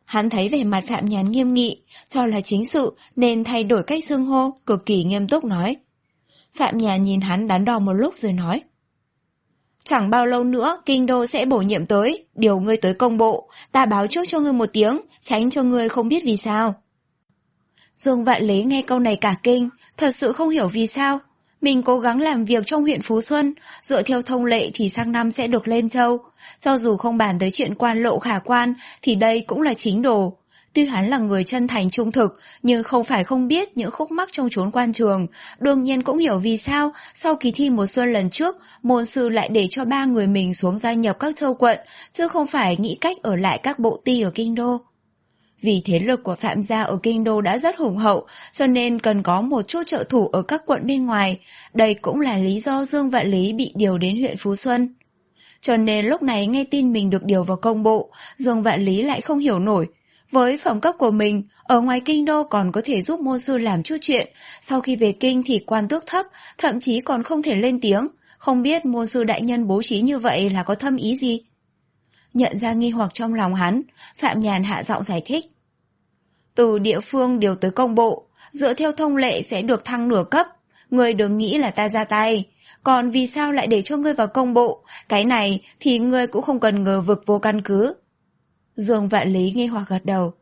Hắn thấy vẻ mặt Phạm Nhàn nghiêm nghị, cho là chính sự nên thay đổi cách xưng hô, cực kỳ nghiêm túc nói. Phạm Nhàn nhìn hắn đắn đo một lúc rồi nói. Chẳng bao lâu nữa kinh đô sẽ bổ nhiệm tới, điều ngươi tới công bộ, ta báo trước cho ngươi một tiếng, tránh cho ngươi không biết vì sao. Dương Vạn Lý nghe câu này cả kinh, thật sự không hiểu vì sao. Mình cố gắng làm việc trong huyện Phú Xuân, dựa theo thông lệ thì sang năm sẽ được lên châu. Cho dù không bàn tới chuyện quan lộ khả quan, thì đây cũng là chính đồ. Tuy hắn là người chân thành trung thực, nhưng không phải không biết những khúc mắc trong chốn quan trường. Đương nhiên cũng hiểu vì sao, sau kỳ thi mùa xuân lần trước, môn sư lại để cho ba người mình xuống gia nhập các châu quận, chứ không phải nghĩ cách ở lại các bộ ty ở kinh đô. Vì thế lực của Phạm gia ở kinh đô đã rất hùng hậu, cho nên cần có một chút trợ thủ ở các quận bên ngoài. Đây cũng là lý do Dương Vạn Lý bị điều đến huyện Phú Xuân. Cho nên lúc này nghe tin mình được điều vào công bộ, Dương Vạn Lý lại không hiểu nổi. Với phẩm cấp của mình, ở ngoài kinh đô còn có thể giúp môn sư làm chút chuyện, sau khi về kinh thì quan tước thấp, thậm chí còn không thể lên tiếng. Không biết môn sư đại nhân bố trí như vậy là có thâm ý gì? Nhận ra nghi hoặc trong lòng hắn, Phạm Nhàn hạ giọng giải thích. Từ địa phương điều tới công bộ, dựa theo thông lệ sẽ được thăng nửa cấp. Ngươi đừng nghĩ là ta ra tay. Còn vì sao lại để cho ngươi vào công bộ? Cái này thì ngươi cũng không cần ngờ vực vô căn cứ. Dương Vạn Lý nghi hoặc gật đầu.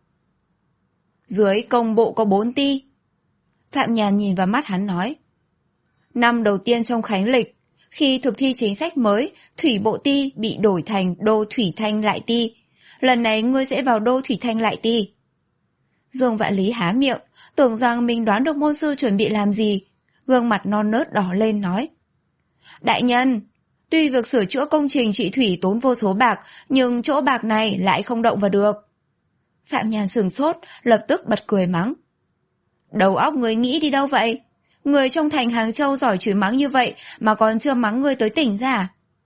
Dưới công bộ có bốn ty. Phạm Nhàn nhìn vào mắt hắn nói. Năm đầu tiên trong khánh lịch, khi thực thi chính sách mới, thủy bộ ty bị đổi thành đô thủy thanh lại ty. Lần này ngươi sẽ vào đô thủy thanh lại ty. Dương Vạn Lý há miệng, tưởng rằng mình đoán được môn sư chuẩn bị làm gì. Gương mặt non nớt đỏ lên nói. Đại nhân, tuy việc sửa chữa công trình trị thủy tốn vô số bạc, nhưng chỗ bạc này lại không động vào được. Phạm Nhàn sửng sốt, lập tức bật cười mắng. Đầu óc người nghĩ đi đâu vậy? Người trong thành Hàng Châu giỏi chửi mắng như vậy mà còn chưa mắng người tới tỉnh ra.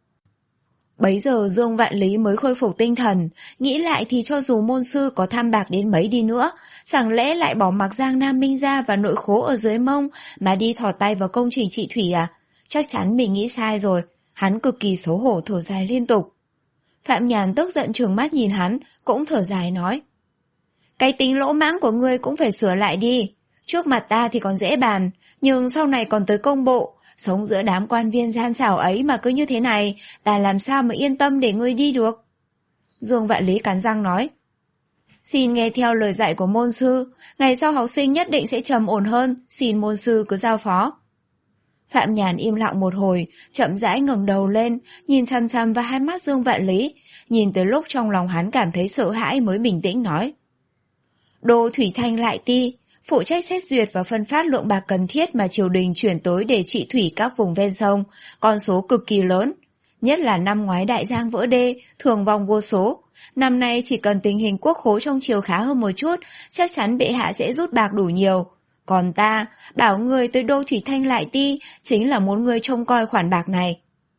Bấy giờ Dương Vạn Lý mới khôi phục tinh thần, nghĩ lại thì cho dù môn sư có tham bạc đến mấy đi nữa, chẳng lẽ lại bỏ mặc Giang Nam Minh Gia và nội khố ở dưới mông mà đi thò tay vào công trình trị thủy à? Chắc chắn mình nghĩ sai rồi, hắn cực kỳ xấu hổ thở dài liên tục. Phạm Nhàn tức giận trừng mắt nhìn hắn, cũng thở dài nói. Cái tính lỗ mãng của ngươi cũng phải sửa lại đi, trước mặt ta thì còn dễ bàn, nhưng sau này còn tới công bộ. Sống giữa đám quan viên gian xảo ấy mà cứ như thế này, ta làm sao mà yên tâm để ngươi đi được? Dương Vạn Lý cắn răng nói. Xin nghe theo lời dạy của môn sư, ngày sau học sinh nhất định sẽ trầm ổn hơn, xin môn sư cứ giao phó. Phạm Nhàn im lặng một hồi, chậm rãi ngẩng đầu lên, nhìn chăm chăm vào hai mắt Dương Vạn Lý, nhìn tới lúc trong lòng hắn cảm thấy sợ hãi mới bình tĩnh nói. Đô thủy thanh lại ty, phụ trách xét duyệt và phân phát lượng bạc cần thiết mà triều đình chuyển tới để trị thủy các vùng ven sông, con số cực kỳ lớn. Nhất là năm ngoái đại giang vỡ đê, thường vong vô số. Năm nay chỉ cần tình hình quốc khố trong triều khá hơn một chút, chắc chắn bệ hạ sẽ rút bạc đủ nhiều. Còn ta, bảo người tới đô thủy thanh lại ty, chính là muốn người trông coi khoản bạc này.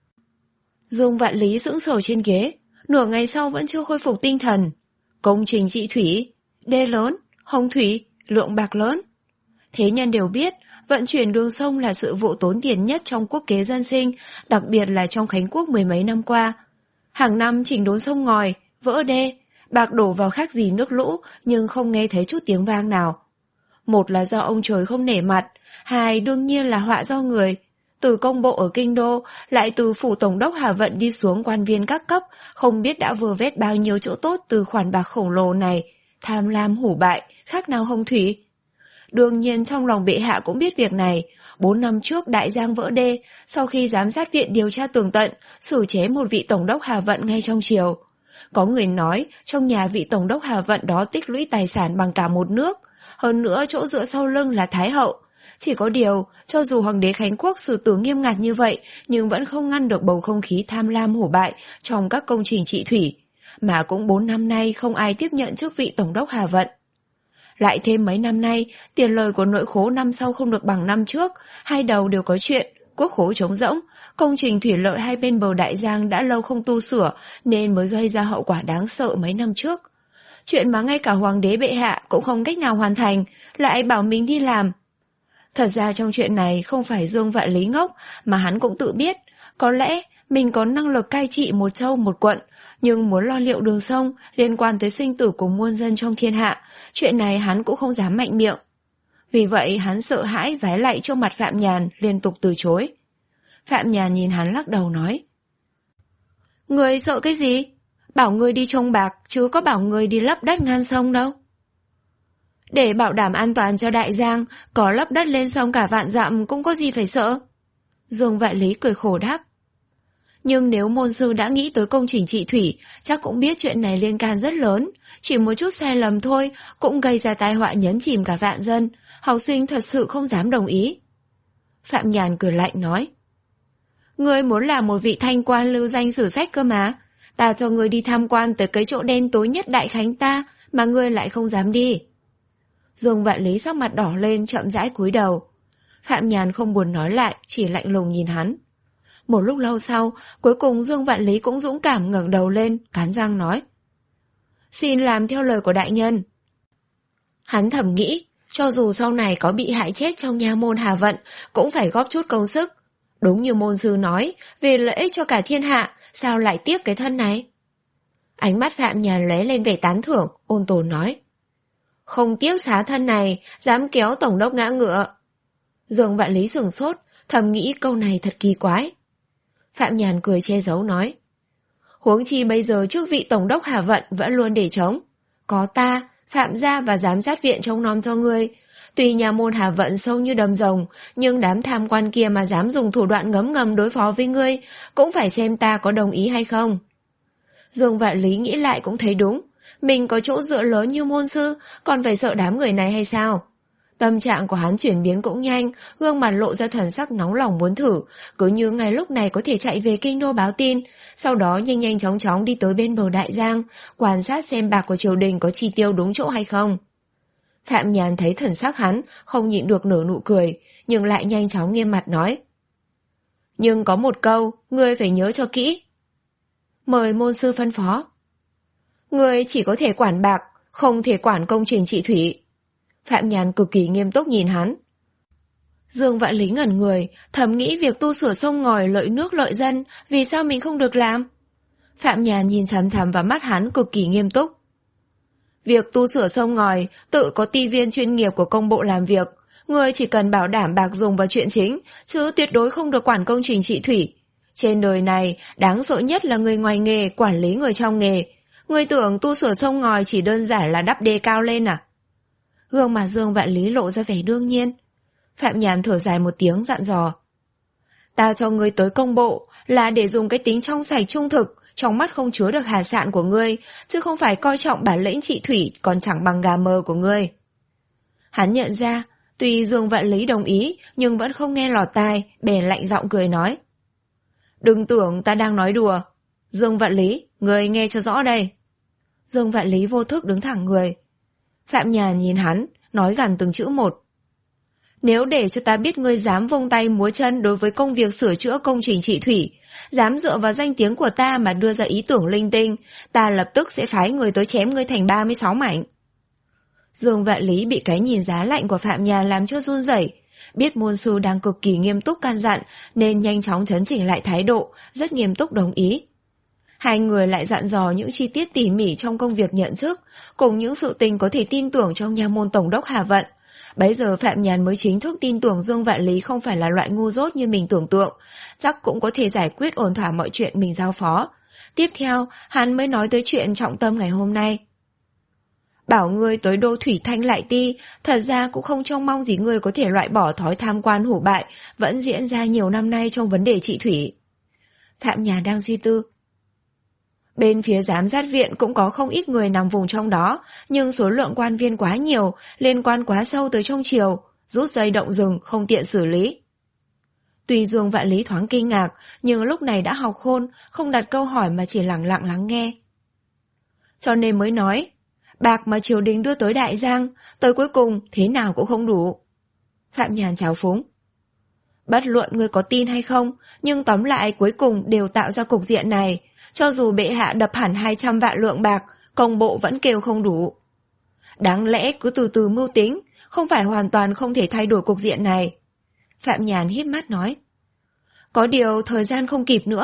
Dương Vạn Lý sững sờ trên ghế, nửa ngày sau vẫn chưa khôi phục tinh thần. Công trình trị thủy, đê lớn, hồng thủy, lượng bạc lớn. Thế nhân đều biết, vận chuyển đường sông là sự vụ tốn tiền nhất trong quốc kế dân sinh, đặc biệt là trong Khánh Quốc mười mấy năm qua. Hàng năm chỉnh đốn sông ngòi, vỡ đê, bạc đổ vào khác gì nước lũ, nhưng không nghe thấy chút tiếng vang nào. Một là do ông trời không nể mặt, hai đương nhiên là họa do người. Từ công bộ ở kinh đô, lại từ phủ tổng đốc Hà Vận đi xuống quan viên các cấp, không biết đã vừa vét bao nhiêu chỗ tốt từ khoản bạc khổng lồ này. Tham lam hủ bại, khác nào hồng thủy. Đương nhiên trong lòng bệ hạ cũng biết việc này. Bốn năm trước đại giang vỡ đê, sau khi giám sát viện điều tra tường tận, xử chế một vị tổng đốc Hà Vận ngay trong triều. Có người nói trong nhà vị tổng đốc Hà Vận đó tích lũy tài sản bằng cả một nước. Hơn nữa chỗ dựa sau lưng là Thái hậu. Chỉ có điều, cho dù hoàng đế Khánh Quốc xử tử nghiêm ngặt như vậy, nhưng vẫn không ngăn được bầu không khí tham lam hủ bại trong các công trình trị thủy. Mà cũng bốn năm nay không ai tiếp nhận chức vị tổng đốc Hà Vận. Lại thêm mấy năm nay, tiền lời của nội khố năm sau không được bằng năm trước, hai đầu đều có chuyện, quốc khố trống rỗng, công trình thủy lợi hai bên bờ đại giang đã lâu không tu sửa nên mới gây ra hậu quả đáng sợ mấy năm trước. Chuyện mà ngay cả hoàng đế bệ hạ cũng không cách nào hoàn thành, lại bảo mình đi làm. Thật ra trong chuyện này không phải Dương Vạn Lý ngốc, mà hắn cũng tự biết, có lẽ Mình có năng lực cai trị một châu một quận, nhưng muốn lo liệu đường sông liên quan tới sinh tử của muôn dân trong thiên hạ, chuyện này hắn cũng không dám mạnh miệng. Vì vậy hắn sợ hãi vái lạy trước mặt Phạm Nhàn, liên tục từ chối. Phạm Nhàn nhìn hắn lắc đầu nói: Ngươi sợ cái gì? Bảo ngươi đi trông bạc, chứ có bảo ngươi đi lấp đất ngăn sông đâu. Để bảo đảm an toàn cho Đại Giang, có lấp đất lên sông cả vạn dặm cũng có gì phải sợ. Dương Vạn Lý cười khổ đáp: Nhưng nếu môn sư đã nghĩ tới công trình trị thủy, chắc cũng biết chuyện này liên can rất lớn. Chỉ một chút sai lầm thôi cũng gây ra tai họa nhấn chìm cả vạn dân. Học sinh thật sự không dám đồng ý. Phạm Nhàn cười lạnh nói: Ngươi muốn làm một vị thanh quan lưu danh sử sách cơ mà. Ta cho ngươi đi tham quan tới cái chỗ đen tối nhất Đại Khánh ta, mà ngươi lại không dám đi. Dương Vạn Lý sắc mặt đỏ lên, chậm rãi cúi đầu. Phạm Nhàn không buồn nói lại, chỉ lạnh lùng nhìn hắn. Một lúc lâu sau, cuối cùng Dương Vạn Lý cũng dũng cảm ngẩng đầu lên, cắn răng nói: Xin làm theo lời của đại nhân. Hắn thầm nghĩ, cho dù sau này có bị hại chết trong nha môn Hà Vận, cũng phải góp chút công sức. Đúng như môn sư nói, vì lợi ích cho cả thiên hạ, sao lại tiếc cái thân này? Ánh mắt Phạm Nhàn lóe lên vẻ tán thưởng, ôn tồn nói: Không tiếc xá thân này, dám kéo tổng đốc ngã ngựa. Dương Vạn Lý sửng sốt, thầm nghĩ câu này thật kỳ quái. Phạm Nhàn cười che giấu nói: Huống chi bây giờ chức vị tổng đốc Hà Vận vẫn luôn để trống. Có ta, Phạm gia và giám sát viện trông nom cho ngươi. Tuy nhà môn Hà Vận sâu như đầm rồng, nhưng đám tham quan kia mà dám dùng thủ đoạn ngấm ngầm đối phó với ngươi, cũng phải xem ta có đồng ý hay không. Dương Vạn Lý nghĩ lại cũng thấy đúng. Mình có chỗ dựa lớn như môn sư, còn phải sợ đám người này hay sao? Tâm trạng của hắn chuyển biến cũng nhanh, gương mặt lộ ra thần sắc nóng lòng muốn thử, cứ như ngay lúc này có thể chạy về kinh đô báo tin, sau đó nhanh nhanh chóng chóng đi tới bên bờ Đại Giang, quan sát xem bạc của triều đình có chi tiêu đúng chỗ hay không. Phạm Nhàn thấy thần sắc hắn, không nhịn được nở nụ cười, nhưng lại nhanh chóng nghiêm mặt nói: Nhưng có một câu, ngươi phải nhớ cho kỹ. Mời môn sư phân phó. Ngươi chỉ có thể quản bạc, không thể quản công trình trị thủy. Phạm Nhàn cực kỳ nghiêm túc nhìn hắn. Dương Vạn Lý ngẩn người, thầm nghĩ việc tu sửa sông ngòi lợi nước lợi dân, vì sao mình không được làm? Phạm Nhàn nhìn chằm chằm vào mắt hắn cực kỳ nghiêm túc. Việc tu sửa sông ngòi tự có ty viên chuyên nghiệp của công bộ làm việc, ngươi chỉ cần bảo đảm bạc dùng vào chuyện chính, chứ tuyệt đối không được quản công trình trị thủy. Trên đời này, đáng sợ nhất là người ngoài nghề quản lý người trong nghề. Ngươi tưởng tu sửa sông ngòi chỉ đơn giản là đắp đê cao lên à? Gương mặt Dương Vạn Lý lộ ra vẻ đương nhiên. Phạm Nhàn thở dài một tiếng dặn dò: Ta cho ngươi tới công bộ là để dùng cái tính trong sạch trung thực, trong mắt không chứa được hà sạn của ngươi, chứ không phải coi trọng bản lĩnh trị thủy còn chẳng bằng gà mờ của ngươi. Hắn nhận ra, tuy Dương Vạn Lý đồng ý nhưng vẫn không nghe lọt tai, bèn lạnh giọng cười nói: Đừng tưởng ta đang nói đùa. Dương Vạn Lý, ngươi nghe cho rõ đây. Dương Vạn Lý vô thức đứng thẳng người. Phạm Nhàn nhìn hắn, nói gằn từng chữ một: Nếu để cho ta biết ngươi dám vung tay múa chân đối với công việc sửa chữa công trình trị thủy, dám dựa vào danh tiếng của ta mà đưa ra ý tưởng linh tinh, ta lập tức sẽ phái người tới chém ngươi thành ba mươi sáu mảnh. Dương Vạn Lý bị cái nhìn giá lạnh của Phạm Nhàn làm cho run rẩy, biết môn sư đang cực kỳ nghiêm túc can dặn nên nhanh chóng chấn chỉnh lại thái độ, rất nghiêm túc đồng ý. Hai người lại dặn dò những chi tiết tỉ mỉ trong công việc nhận chức, cùng những sự tình có thể tin tưởng trong nha môn tổng đốc Hà Vận. Bấy giờ Phạm Nhàn mới chính thức tin tưởng Dương Vạn Lý không phải là loại ngu dốt như mình tưởng tượng, chắc cũng có thể giải quyết ổn thỏa mọi chuyện mình giao phó. Tiếp theo, hắn mới nói tới chuyện trọng tâm ngày hôm nay. Bảo ngươi tới đô thủy thanh lại ti, thật ra cũng không trông mong gì ngươi có thể loại bỏ thói tham quan hủ bại vẫn diễn ra nhiều năm nay trong vấn đề trị thủy. Phạm Nhàn đang suy tư. Bên phía giám sát viện cũng có không ít người nằm vùng trong đó, nhưng số lượng quan viên quá nhiều, liên quan quá sâu tới trong triều, rút dây động rừng không tiện xử lý. Tuy Dương Vạn Lý thoáng kinh ngạc, nhưng lúc này đã học khôn, không đặt câu hỏi mà chỉ lặng lặng lắng nghe. Cho nên mới nói, bạc mà triều đình đưa tới Đại Giang, tới cuối cùng thế nào cũng không đủ. Phạm Nhàn trào phúng. Bất luận ngươi có tin hay không, nhưng tóm lại cuối cùng đều tạo ra cục diện này. Cho dù bệ hạ đập hẳn hai trăm vạn lượng bạc, công bộ vẫn kêu không đủ. Đáng lẽ cứ từ từ mưu tính, không phải hoàn toàn không thể thay đổi cục diện này. Phạm Nhàn híp mắt nói. Có điều thời gian không kịp nữa.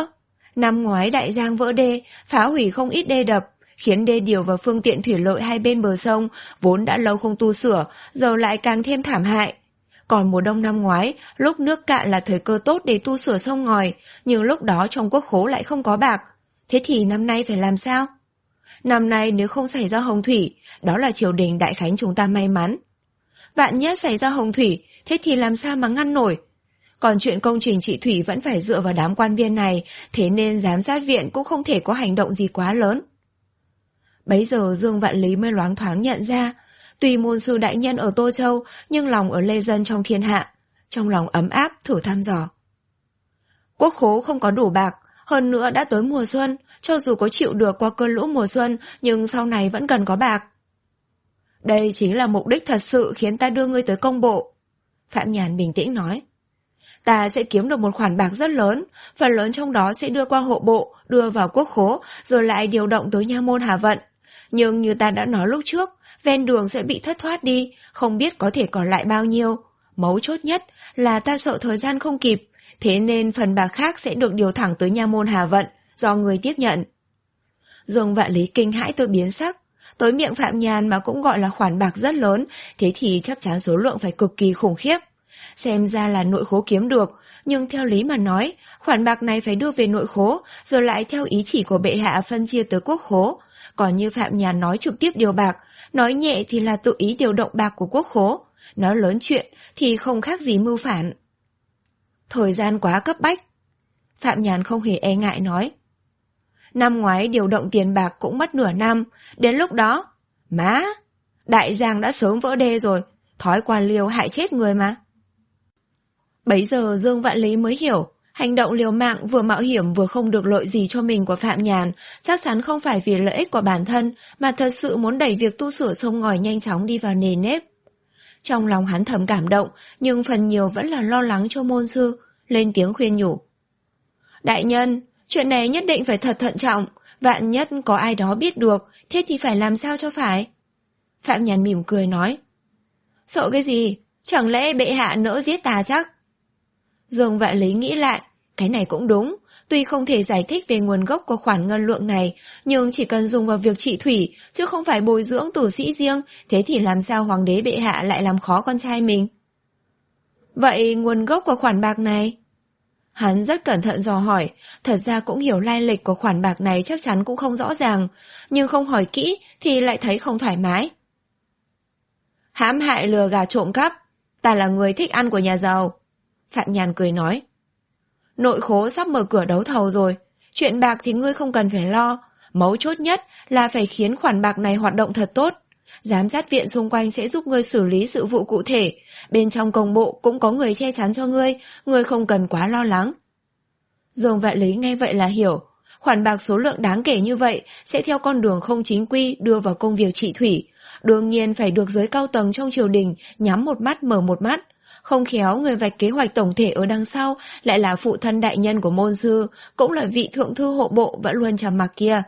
Năm ngoái đại giang vỡ đê, phá hủy không ít đê đập, khiến đê điều và phương tiện thủy lợi hai bên bờ sông vốn đã lâu không tu sửa, giờ lại càng thêm thảm hại. Còn mùa đông năm ngoái, lúc nước cạn là thời cơ tốt để tu sửa sông ngòi, nhưng lúc đó trong quốc khố lại không có bạc. Thế thì năm nay phải làm sao? Năm nay nếu không xảy ra hồng thủy, đó là triều đình đại khánh chúng ta may mắn. Vạn nhất xảy ra hồng thủy, thế thì làm sao mà ngăn nổi? Còn chuyện công trình trị thủy vẫn phải dựa vào đám quan viên này, thế nên giám sát viện cũng không thể có hành động gì quá lớn. Bấy giờ Dương Vạn Lý mới loáng thoáng nhận ra, tuy môn sư đại nhân ở Tô Châu, nhưng lòng ở lê dân trong thiên hạ, trong lòng ấm áp thử thăm dò. Quốc khố không có đủ bạc, hơn nữa đã tới mùa xuân, cho dù có chịu được qua cơn lũ mùa xuân, nhưng sau này vẫn cần có bạc. Đây chính là mục đích thật sự khiến ta đưa ngươi tới công bộ. Phạm Nhàn bình tĩnh nói. Ta sẽ kiếm được một khoản bạc rất lớn, phần lớn trong đó sẽ đưa qua hộ bộ, đưa vào quốc khố, rồi lại điều động tới nha môn Hà Vận. Nhưng như ta đã nói lúc trước, ven đường sẽ bị thất thoát đi, không biết có thể còn lại bao nhiêu. Mấu chốt nhất là ta sợ thời gian không kịp, thế nên phần bạc khác sẽ được điều thẳng tới nha môn Hà Vận, do người tiếp nhận. Dương Vạn Lý kinh hãi tôi biến sắc, tới miệng Phạm Nhàn mà cũng gọi là khoản bạc rất lớn, thế thì chắc chắn số lượng phải cực kỳ khủng khiếp. Xem ra là nội khố kiếm được, nhưng theo lý mà nói, khoản bạc này phải đưa về nội khố, rồi lại theo ý chỉ của bệ hạ phân chia tới quốc khố. Còn như Phạm Nhàn nói trực tiếp điều bạc, nói nhẹ thì là tự ý điều động bạc của quốc khố, nói lớn chuyện thì không khác gì mưu phản. Thời gian quá cấp bách. Phạm Nhàn không hề e ngại nói. Năm ngoái điều động tiền bạc cũng mất nửa năm, đến lúc đó, má, đại giang đã sớm vỡ đê rồi, thói quan liêu hại chết người mà. Bấy giờ Dương Vạn Lý mới hiểu, hành động liều mạng vừa mạo hiểm vừa không được lợi gì cho mình của Phạm Nhàn chắc chắn không phải vì lợi ích của bản thân, mà thật sự muốn đẩy việc tu sửa sông ngòi nhanh chóng đi vào nề nếp. Trong lòng hắn thầm cảm động, nhưng phần nhiều vẫn là lo lắng cho môn sư, lên tiếng khuyên nhủ. Đại nhân, chuyện này nhất định phải thật thận trọng, vạn nhất có ai đó biết được, thế thì phải làm sao cho phải? Phạm Nhàn mỉm cười nói. Sợ cái gì? Chẳng lẽ bệ hạ nỡ giết ta chắc? Dương Vạn Lý nghĩ lại, cái này cũng đúng, tuy không thể giải thích về nguồn gốc của khoản ngân lượng này, nhưng chỉ cần dùng vào việc trị thủy, chứ không phải bồi dưỡng tử sĩ riêng, thế thì làm sao hoàng đế bệ hạ lại làm khó con trai mình? Vậy nguồn gốc của khoản bạc này? Hắn rất cẩn thận dò hỏi, thật ra cũng hiểu lai lịch của khoản bạc này chắc chắn cũng không rõ ràng, nhưng không hỏi kỹ thì lại thấy không thoải mái. Hãm hại lừa gạt trộm cắp, ta là người thích ăn của nhà giàu. Phạm Nhàn cười nói. Nội khố sắp mở cửa đấu thầu rồi, chuyện bạc thì ngươi không cần phải lo, mấu chốt nhất là phải khiến khoản bạc này hoạt động thật tốt. Giám sát viện xung quanh sẽ giúp ngươi xử lý sự vụ cụ thể, bên trong công bộ cũng có người che chắn cho ngươi, ngươi không cần quá lo lắng. Dương Vạn Lý nghe vậy là hiểu, khoản bạc số lượng đáng kể như vậy sẽ theo con đường không chính quy đưa vào công việc trị thủy, đương nhiên phải được giới cao tầng trong triều đình nhắm một mắt mở một mắt. Không khéo người vạch kế hoạch tổng thể ở đằng sau lại là phụ thân đại nhân của môn sư, cũng là vị thượng thư hộ bộ vẫn luôn trầm mặc kia.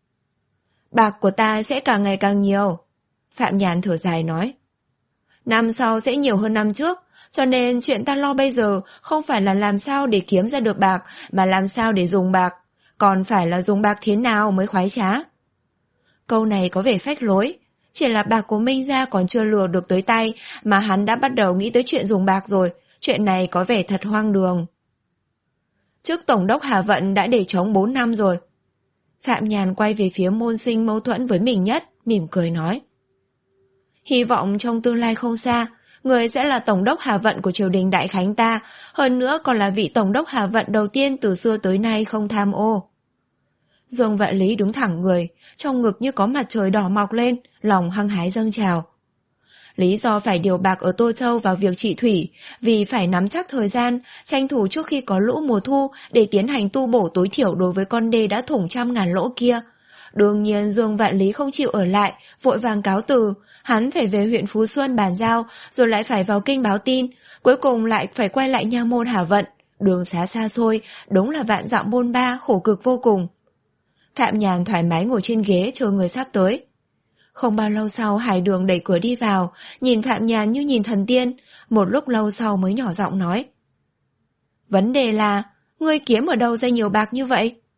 Bạc của ta sẽ càng ngày càng nhiều. Phạm Nhàn thở dài nói. Năm sau sẽ nhiều hơn năm trước, cho nên chuyện ta lo bây giờ không phải là làm sao để kiếm ra được bạc, mà làm sao để dùng bạc, còn phải là dùng bạc thế nào mới khoái trá. Câu này có vẻ phách lối, chỉ là bạc của Minh gia còn chưa lừa được tới tay mà hắn đã bắt đầu nghĩ tới chuyện dùng bạc rồi, chuyện này có vẻ thật hoang đường. Chức tổng đốc Hà Vận đã để trống bốn năm rồi. Phạm Nhàn quay về phía môn sinh mâu thuẫn với mình nhất, mỉm cười nói. Hy vọng trong tương lai không xa, người sẽ là tổng đốc Hà Vận của triều đình Đại Khánh ta, hơn nữa còn là vị tổng đốc Hà Vận đầu tiên từ xưa tới nay không tham ô. Dương Vạn Lý đứng thẳng người, trong ngực như có mặt trời đỏ mọc lên, lòng hăng hái dâng trào. Lý do phải điều bạc ở Tô Châu vào việc trị thủy, vì phải nắm chắc thời gian, tranh thủ trước khi có lũ mùa thu để tiến hành tu bổ tối thiểu đối với con đê đã thủng trăm ngàn lỗ kia. Đương nhiên Dương Vạn Lý không chịu ở lại, vội vàng cáo từ, hắn phải về huyện Phú Xuân bàn giao, rồi lại phải vào kinh báo tin, cuối cùng lại phải quay lại nha môn Hà Vận. Đường xá xa xôi, đúng là vạn dặm bôn ba, khổ cực vô cùng. Phạm Nhàn thoải mái ngồi trên ghế chờ người sắp tới. Không bao lâu sau Hải Đường đẩy cửa đi vào, nhìn Phạm Nhàn như nhìn thần tiên, một lúc lâu sau mới nhỏ giọng nói. Vấn đề là, ngươi kiếm ở đâu ra nhiều bạc như vậy?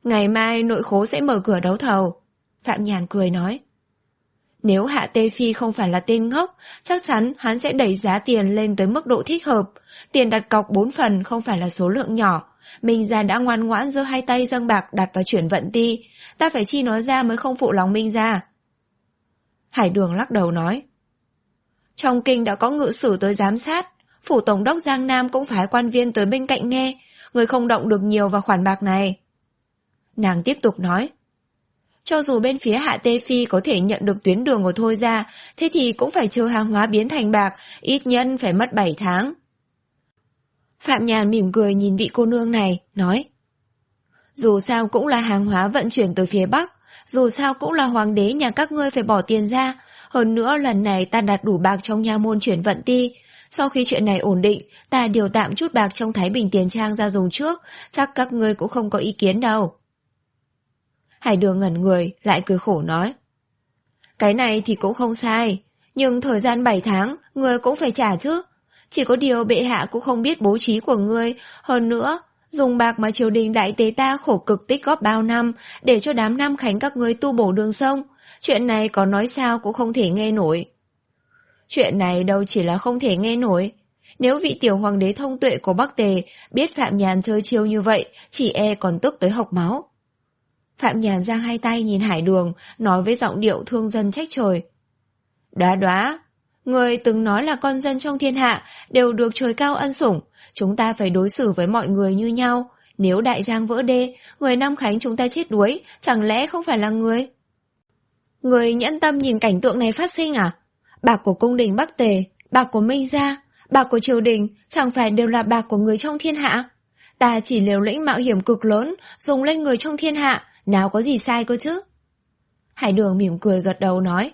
Ngày mai nội khố sẽ mở cửa đấu thầu. Phạm Nhàn cười nói. Nếu Hạ Tê Phi không phải là tên ngốc, chắc chắn hắn sẽ đẩy giá tiền lên tới mức độ thích hợp. Tiền đặt cọc bốn phần không phải là số lượng nhỏ. Minh Gia đã ngoan ngoãn giơ hai tay dâng bạc đặt vào chuyển vận ti. Ta phải chi nó ra mới không phụ lòng Minh Gia. Hải Đường lắc đầu nói. Trong kinh đã có ngự sử tới giám sát. Phủ tổng đốc Giang Nam cũng phái quan viên tới bên cạnh nghe. Người không động được nhiều vào khoản bạc này. Nàng tiếp tục nói. Cho dù bên phía Hạ Tê Phi có thể nhận được tuyến đường của Thôi Gia, thế thì cũng phải chờ hàng hóa biến thành bạc, ít nhất phải mất bảy tháng. Phạm Nhàn mỉm cười nhìn vị cô nương này, nói. Dù sao cũng là hàng hóa vận chuyển từ phía Bắc, dù sao cũng là hoàng đế nhà các ngươi phải bỏ tiền ra, hơn nữa lần này ta đặt đủ bạc trong nha môn chuyển vận ti. Sau khi chuyện này ổn định, ta điều tạm chút bạc trong Thái Bình Tiền Trang ra dùng trước, chắc các ngươi cũng không có ý kiến đâu. Hải Đường ngẩn người, lại cười khổ nói. Cái này thì cũng không sai, nhưng thời gian bảy tháng, ngươi cũng phải trả chứ. Chỉ có điều bệ hạ cũng không biết bố trí của ngươi, hơn nữa, dùng bạc mà triều đình đại tế ta khổ cực tích góp bao năm, để cho đám Nam Khánh các ngươi tu bổ đường sông. Chuyện này có nói sao cũng không thể nghe nổi. Chuyện này đâu chỉ là không thể nghe nổi. Nếu vị tiểu hoàng đế thông tuệ của Bắc Tề biết Phạm Nhàn chơi chiêu như vậy, chỉ e còn tức tới hộc máu. Phạm Nhàn giang hai tay nhìn Hải Đường, nói với giọng điệu thương dân trách trời. Đoá đoá, người từng nói là con dân trong thiên hạ đều được trời cao ân sủng, chúng ta phải đối xử với mọi người như nhau. Nếu đại giang vỡ đê, người Nam Khánh chúng ta chết đuối, chẳng lẽ không phải là người? Người nhẫn tâm nhìn cảnh tượng này phát sinh à? Bạc của cung đình Bắc Tề, bạc của Minh Gia, bạc của triều đình chẳng phải đều là bạc của người trong thiên hạ? Ta chỉ liều lĩnh mạo hiểm cực lớn, dùng lên người trong thiên hạ, nào có gì sai cơ chứ? Hải Đường mỉm cười gật đầu nói.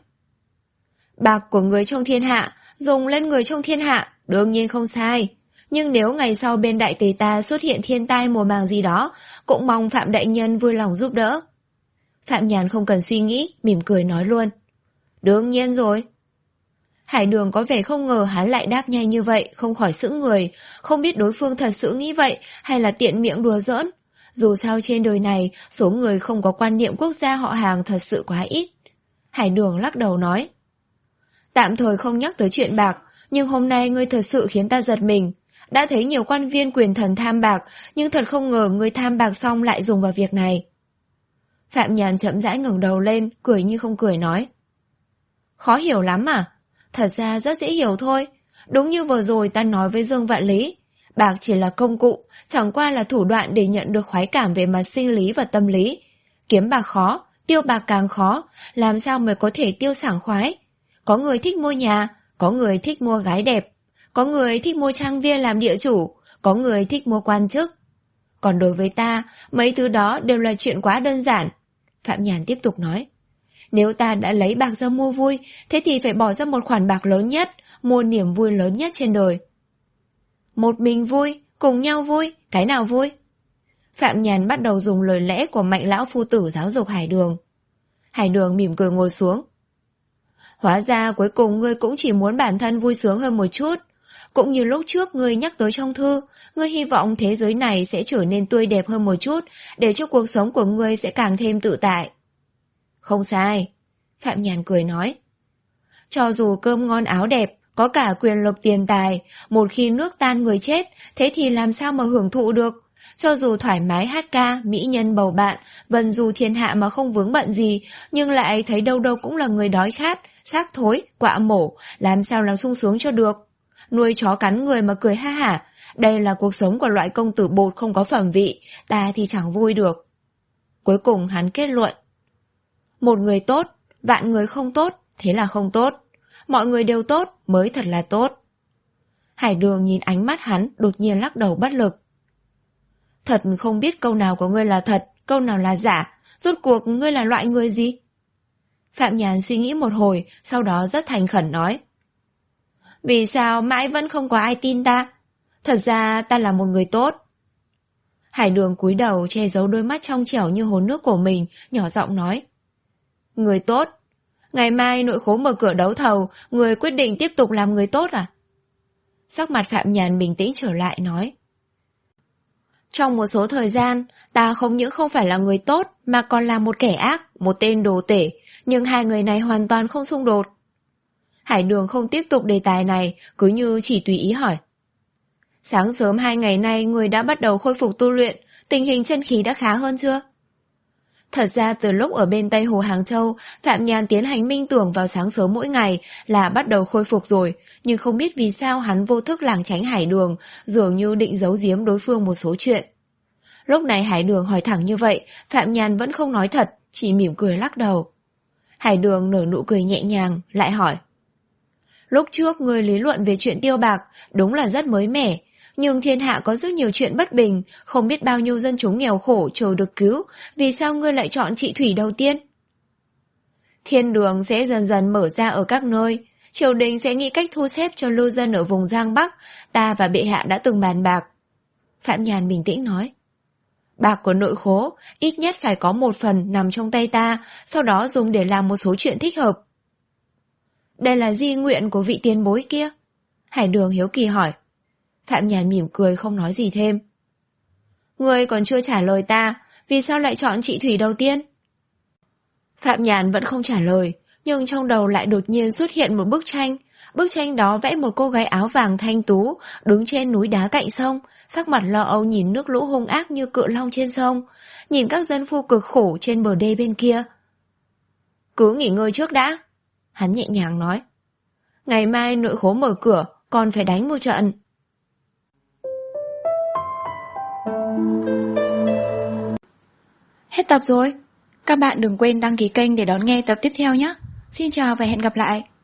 Bạc của người trong thiên hạ, dùng lên người trong thiên hạ, đương nhiên không sai. Nhưng nếu ngày sau bên đại tề ta xuất hiện thiên tai mùa màng gì đó, cũng mong Phạm đại nhân vui lòng giúp đỡ. Phạm Nhàn không cần suy nghĩ, mỉm cười nói luôn. Đương nhiên rồi. Hải Đường có vẻ không ngờ hắn lại đáp nhanh như vậy, không khỏi sững người, không biết đối phương thật sự nghĩ vậy hay là tiện miệng đùa giỡn. Dù sao trên đời này, số người không có quan niệm quốc gia họ hàng thật sự quá ít. Hải Đường lắc đầu nói. Tạm thời không nhắc tới chuyện bạc, nhưng hôm nay ngươi thật sự khiến ta giật mình. Đã thấy nhiều quan viên quyền thần tham bạc, nhưng thật không ngờ ngươi tham bạc xong lại dùng vào việc này. Phạm Nhàn chậm rãi ngẩng đầu lên, cười như không cười nói. Khó hiểu lắm à? Thật ra rất dễ hiểu thôi. Đúng như vừa rồi ta nói với Dương Vạn Lý. Bạc chỉ là công cụ, chẳng qua là thủ đoạn để nhận được khoái cảm về mặt sinh lý và tâm lý. Kiếm bạc khó, tiêu bạc càng khó, làm sao mới có thể tiêu sảng khoái? Có người thích mua nhà, có người thích mua gái đẹp, có người thích mua trang viên làm địa chủ, có người thích mua quan chức. Còn đối với ta, mấy thứ đó đều là chuyện quá đơn giản. Phạm Nhàn tiếp tục nói. Nếu ta đã lấy bạc ra mua vui, thế thì phải bỏ ra một khoản bạc lớn nhất, mua niềm vui lớn nhất trên đời. Một mình vui, cùng nhau vui, cái nào vui? Phạm Nhàn bắt đầu dùng lời lẽ của Mạnh lão phu tử giáo dục Hải Đường. Hải Đường mỉm cười ngồi xuống. Hóa ra cuối cùng ngươi cũng chỉ muốn bản thân vui sướng hơn một chút. Cũng như lúc trước ngươi nhắc tới trong thư, ngươi hy vọng thế giới này sẽ trở nên tươi đẹp hơn một chút, để cho cuộc sống của ngươi sẽ càng thêm tự tại. Không sai, Phạm Nhàn cười nói. Cho dù cơm ngon áo đẹp, có cả quyền lực tiền tài, một khi nước tan người chết, thế thì làm sao mà hưởng thụ được? Cho dù thoải mái hát ca, mỹ nhân bầu bạn, vân du thiên hạ mà không vướng bận gì, nhưng lại thấy đâu đâu cũng là người đói khát, xác thối, quạ mổ, làm sao làm sung sướng cho được? Nuôi chó cắn người mà cười ha hả, đây là cuộc sống của loại công tử bột không có phẩm vị, ta thì chẳng vui được. Cuối cùng hắn kết luận. Một người tốt, vạn người không tốt, thế là không tốt. Mọi người đều tốt mới thật là tốt. Hải Đường nhìn ánh mắt hắn, đột nhiên lắc đầu bất lực. Thật không biết câu nào của ngươi là thật, câu nào là giả, rốt cuộc ngươi là loại người gì? Phạm Nhàn suy nghĩ một hồi, sau đó rất thành khẩn nói. Vì sao mãi vẫn không có ai tin ta? Thật ra ta là một người tốt. Hải Đường cúi đầu che giấu đôi mắt trong trẻo như hồ nước của mình, nhỏ giọng nói. Người tốt? Ngày mai nội khố mở cửa đấu thầu, người quyết định tiếp tục làm người tốt à? Sắc mặt Phạm Nhàn bình tĩnh trở lại nói. Trong một số thời gian, ta không những không phải là người tốt mà còn là một kẻ ác, một tên đồ tể, nhưng hai người này hoàn toàn không xung đột. Hải Đường không tiếp tục đề tài này, cứ như chỉ tùy ý hỏi. Sáng sớm hai ngày nay người đã bắt đầu khôi phục tu luyện, tình hình chân khí đã khá hơn chưa? Thật ra từ lúc ở bên Tây Hồ Hàng Châu, Phạm Nhàn tiến hành minh tưởng vào sáng sớm mỗi ngày là bắt đầu khôi phục rồi, nhưng không biết vì sao hắn vô thức lảng tránh Hải Đường, dường như định giấu giếm đối phương một số chuyện. Lúc này Hải Đường hỏi thẳng như vậy, Phạm Nhàn vẫn không nói thật, chỉ mỉm cười lắc đầu. Hải Đường nở nụ cười nhẹ nhàng, lại hỏi. Lúc trước ngươi lý luận về chuyện Tiêu Bạc, đúng là rất mới mẻ, nhưng thiên hạ có rất nhiều chuyện bất bình, không biết bao nhiêu dân chúng nghèo khổ chờ được cứu, vì sao ngươi lại chọn chị Thủy đầu tiên? Thiên đường sẽ dần dần mở ra ở các nơi, triều đình sẽ nghĩ cách thu xếp cho lưu dân ở vùng Giang Bắc, ta và bệ hạ đã từng bàn bạc. Phạm Nhàn bình tĩnh nói. Bạc của nội khố, ít nhất phải có một phần nằm trong tay ta, sau đó dùng để làm một số chuyện thích hợp. Đây là di nguyện của vị tiền bối kia? Hải Đường hiếu kỳ hỏi. Phạm Nhàn mỉm cười không nói gì thêm. Ngươi còn chưa trả lời ta, vì sao lại chọn chị Thủy đầu tiên? Phạm Nhàn vẫn không trả lời, nhưng trong đầu lại đột nhiên xuất hiện một bức tranh. Bức tranh đó vẽ một cô gái áo vàng thanh tú, đứng trên núi đá cạnh sông, sắc mặt lo âu nhìn nước lũ hung ác như cự long trên sông, nhìn các dân phu cực khổ trên bờ đê bên kia. Cứ nghỉ ngơi trước đã, hắn nhẹ nhàng nói. Ngày mai nội khố mở cửa, còn phải đánh một trận. Hết tập rồi. Các bạn đừng quên đăng ký kênh để đón nghe tập tiếp theo nhé. Xin chào và hẹn gặp lại.